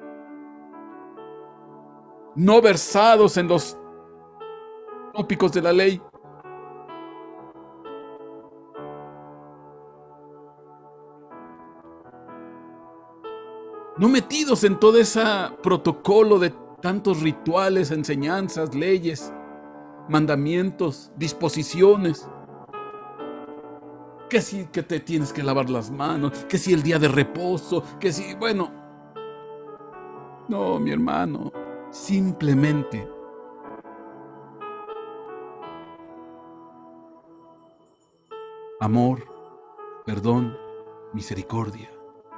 no versados en los tópicos de la ley. No metidos en todo ese protocolo de tantos rituales, enseñanzas, leyes, mandamientos, disposiciones. Que si que te tienes que lavar las manos, que si el día de reposo, que si, bueno. No, mi hermano, simplemente amor, perdón, misericordia.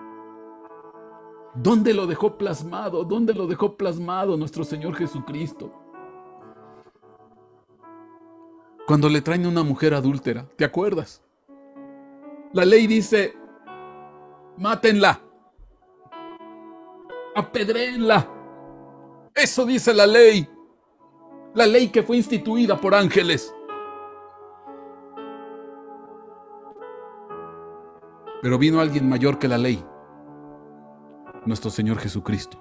¿Dónde lo dejó plasmado? ¿Dónde lo dejó plasmado nuestro Señor Jesucristo? Cuando le traen a una mujer adúltera, ¿te acuerdas? La ley dice, mátenla, apedréenla. Eso dice la ley que fue instituida por ángeles. Pero vino alguien mayor que la ley, nuestro Señor Jesucristo.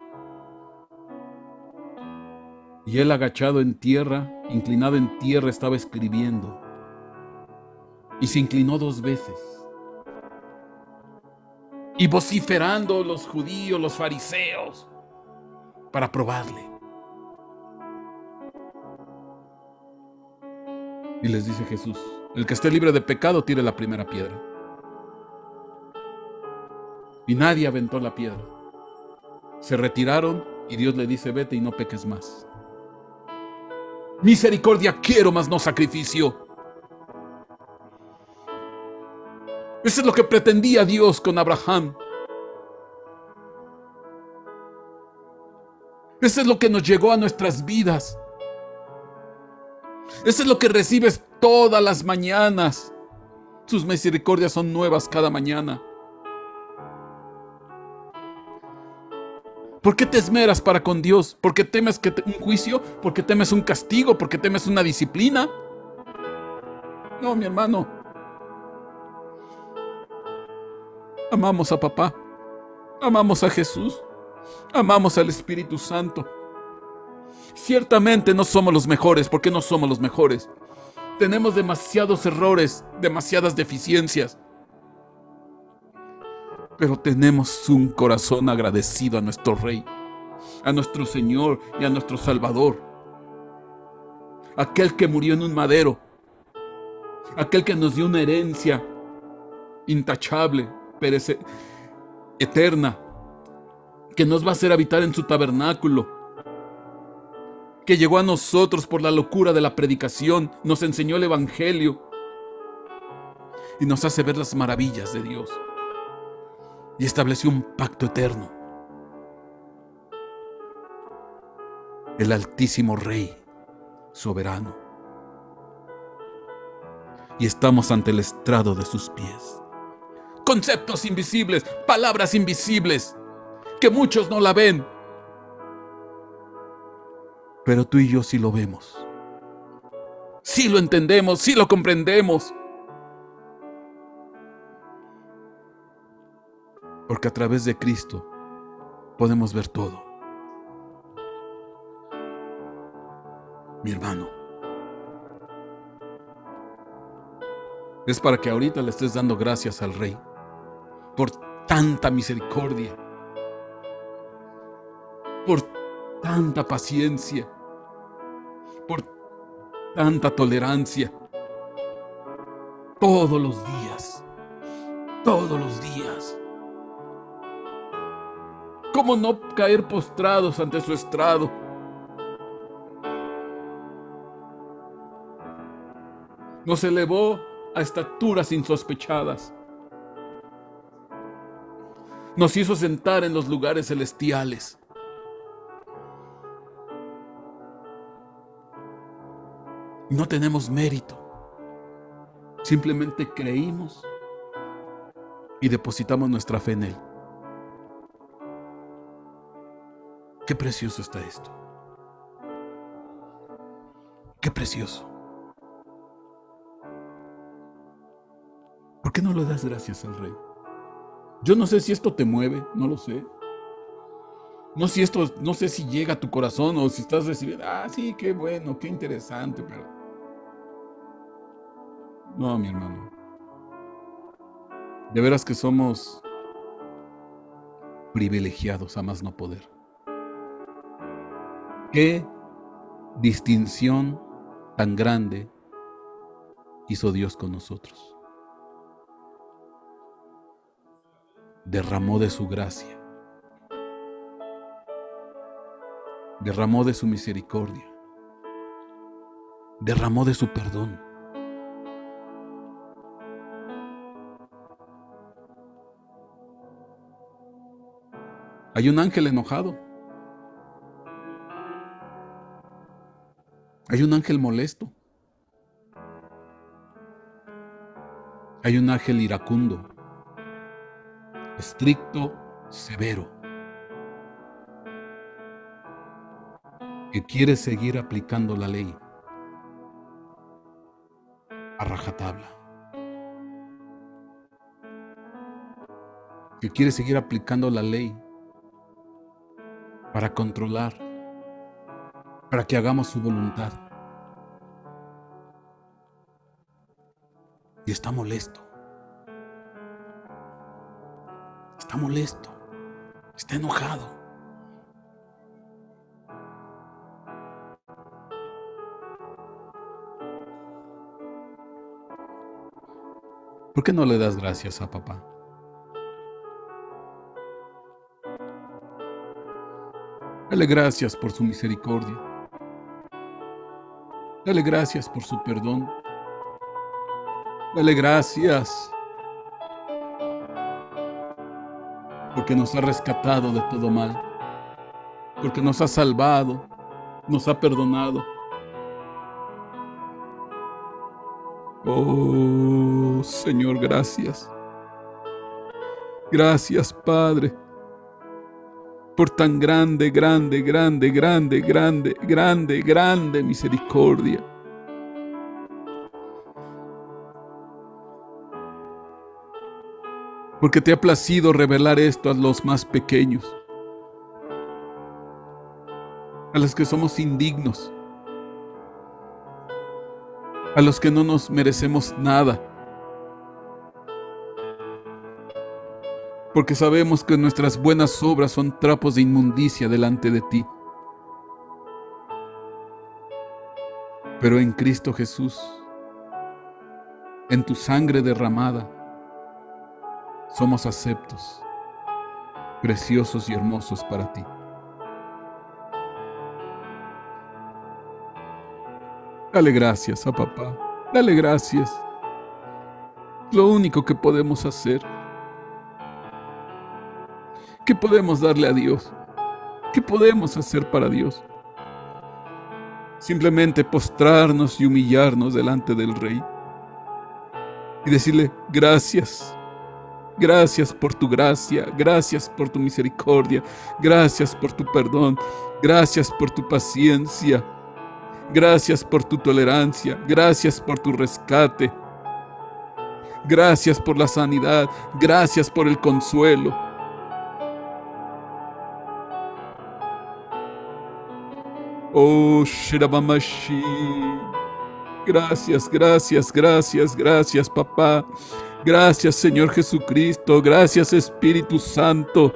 Y Él agachado en tierra, inclinado en tierra, estaba escribiendo. Y se inclinó 2 veces. Y vociferando los judíos, los fariseos, para probarle. Y les dice Jesús, el que esté libre de pecado, tire la primera piedra. Y nadie aventó la piedra. Se retiraron y Dios le dice, vete y no peques más. Misericordia quiero, mas no sacrificio. Eso es lo que pretendía Dios con Abraham. Eso es lo que nos llegó a nuestras vidas. Eso es lo que recibes todas las mañanas. Sus misericordias son nuevas cada mañana. ¿Por qué te esmeras para con Dios? ¿Por qué temes un juicio? ¿Por qué temes un castigo? ¿Por qué temes una disciplina? No, mi hermano. Amamos a papá. Amamos a Jesús. Amamos al Espíritu Santo. Ciertamente no somos los mejores, porque no somos los mejores. Tenemos demasiados errores, demasiadas deficiencias. Pero tenemos un corazón agradecido a nuestro Rey, a nuestro Señor y a nuestro Salvador. Aquel que murió en un madero. Aquel que nos dio una herencia intachable, eterna, que nos va a hacer habitar en su tabernáculo, que llegó a nosotros por la locura de la predicación, nos enseñó el Evangelio y nos hace ver las maravillas de Dios y estableció un pacto eterno. El Altísimo Rey, soberano. Y estamos ante el estrado de sus pies. Conceptos invisibles, palabras invisibles, que muchos no la ven. Pero tú y yo sí lo vemos. Sí lo entendemos, sí lo comprendemos. Porque a través de Cristo podemos ver todo. Mi hermano, es para que ahorita le estés dando gracias al Rey por tanta misericordia, por tanta paciencia, por tanta tolerancia. Todos los días, todos los días. ¿Cómo no caer postrados ante su estrado? Nos elevó a estaturas insospechadas. Nos hizo sentar en los lugares celestiales. No tenemos mérito. Simplemente creímos y depositamos nuestra fe en Él. Qué precioso está esto. Qué precioso. ¿Por qué no le das gracias al Rey? Yo no sé si esto te mueve, no lo sé. No sé si llega a tu corazón o si estás recibiendo, sí, qué bueno, qué interesante, pero no, mi hermano. De veras que somos privilegiados a más no poder. Qué distinción tan grande hizo Dios con nosotros. Derramó de su gracia, derramó de su misericordia, derramó de su perdón. Hay un ángel enojado, hay un ángel molesto, hay un ángel iracundo, estricto, severo, que quiere seguir aplicando la ley a rajatabla, que quiere seguir aplicando la ley para controlar, para que hagamos su voluntad. Y está molesto, está enojado. ¿Por qué no le das gracias a papá? Dale gracias por su misericordia. Dale gracias por su perdón. Dale gracias porque nos ha rescatado de todo mal, porque nos ha salvado, nos ha perdonado. Oh, Señor, gracias. Gracias, Padre, por tan grande, grande, grande, grande, grande, grande, grande misericordia. Porque te ha placido revelar esto a los más pequeños, a los que somos indignos, a los que no nos merecemos nada. Porque sabemos que nuestras buenas obras son trapos de inmundicia delante de ti. Pero en Cristo Jesús, en tu sangre derramada, somos aceptos, preciosos y hermosos para ti. Dale gracias a papá, dale gracias. Lo único que podemos hacer. ¿Qué podemos darle a Dios? ¿Qué podemos hacer para Dios? Simplemente postrarnos y humillarnos delante del Rey y decirle gracias. Gracias por tu gracia, gracias por tu misericordia, gracias por tu perdón, gracias por tu paciencia, gracias por tu tolerancia, gracias por tu rescate, gracias por la sanidad, gracias por el consuelo. Oh, Shirabamashi. Gracias, gracias, gracias, gracias, papá. Gracias, Señor Jesucristo. Gracias, Espíritu Santo.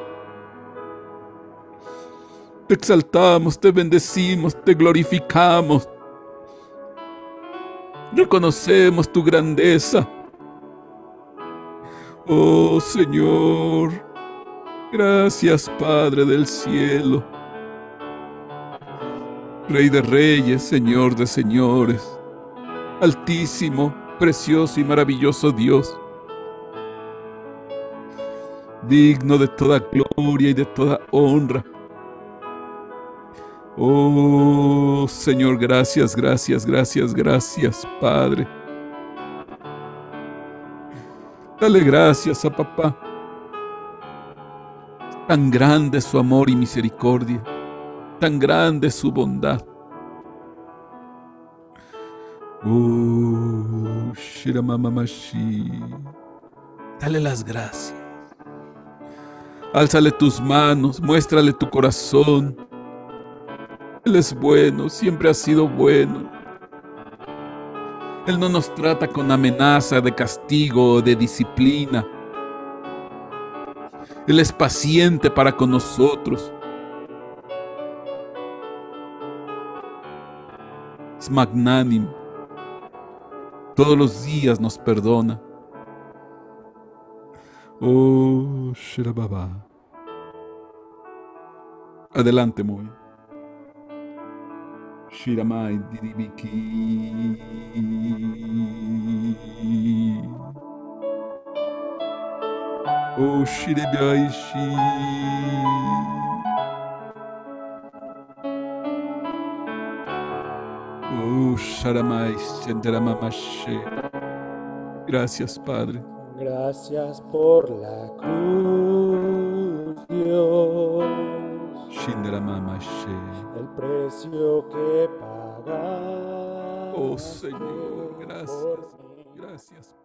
Te exaltamos, te bendecimos, te glorificamos. Reconocemos tu grandeza. Oh, Señor. Gracias, Padre del cielo. Rey de reyes, Señor de señores. Altísimo, precioso y maravilloso Dios. Digno de toda gloria y de toda honra. Oh, Señor, gracias, gracias, gracias, gracias, Padre. Dale gracias a papá. Tan grande es su amor y misericordia. Tan grande es su bondad. Oh, Shiramamashi. Dale las gracias. Álzale tus manos, muéstrale tu corazón. Él es bueno, siempre ha sido bueno. Él no nos trata con amenaza de castigo o de disciplina. Él es paciente para con nosotros. Es magnánimo. Todos los días nos perdona. Oh, Shirababa. Adelante, muy. Shiramai Diribiki. Oh, Shirebaishi. Oh, Sharamai Shenderamamashe. Gracias, Padre. Gracias por la cruz, Dios. Shenderamamashe. El precio que pagaste. Oh, Señor, gracias. Por mí. Gracias.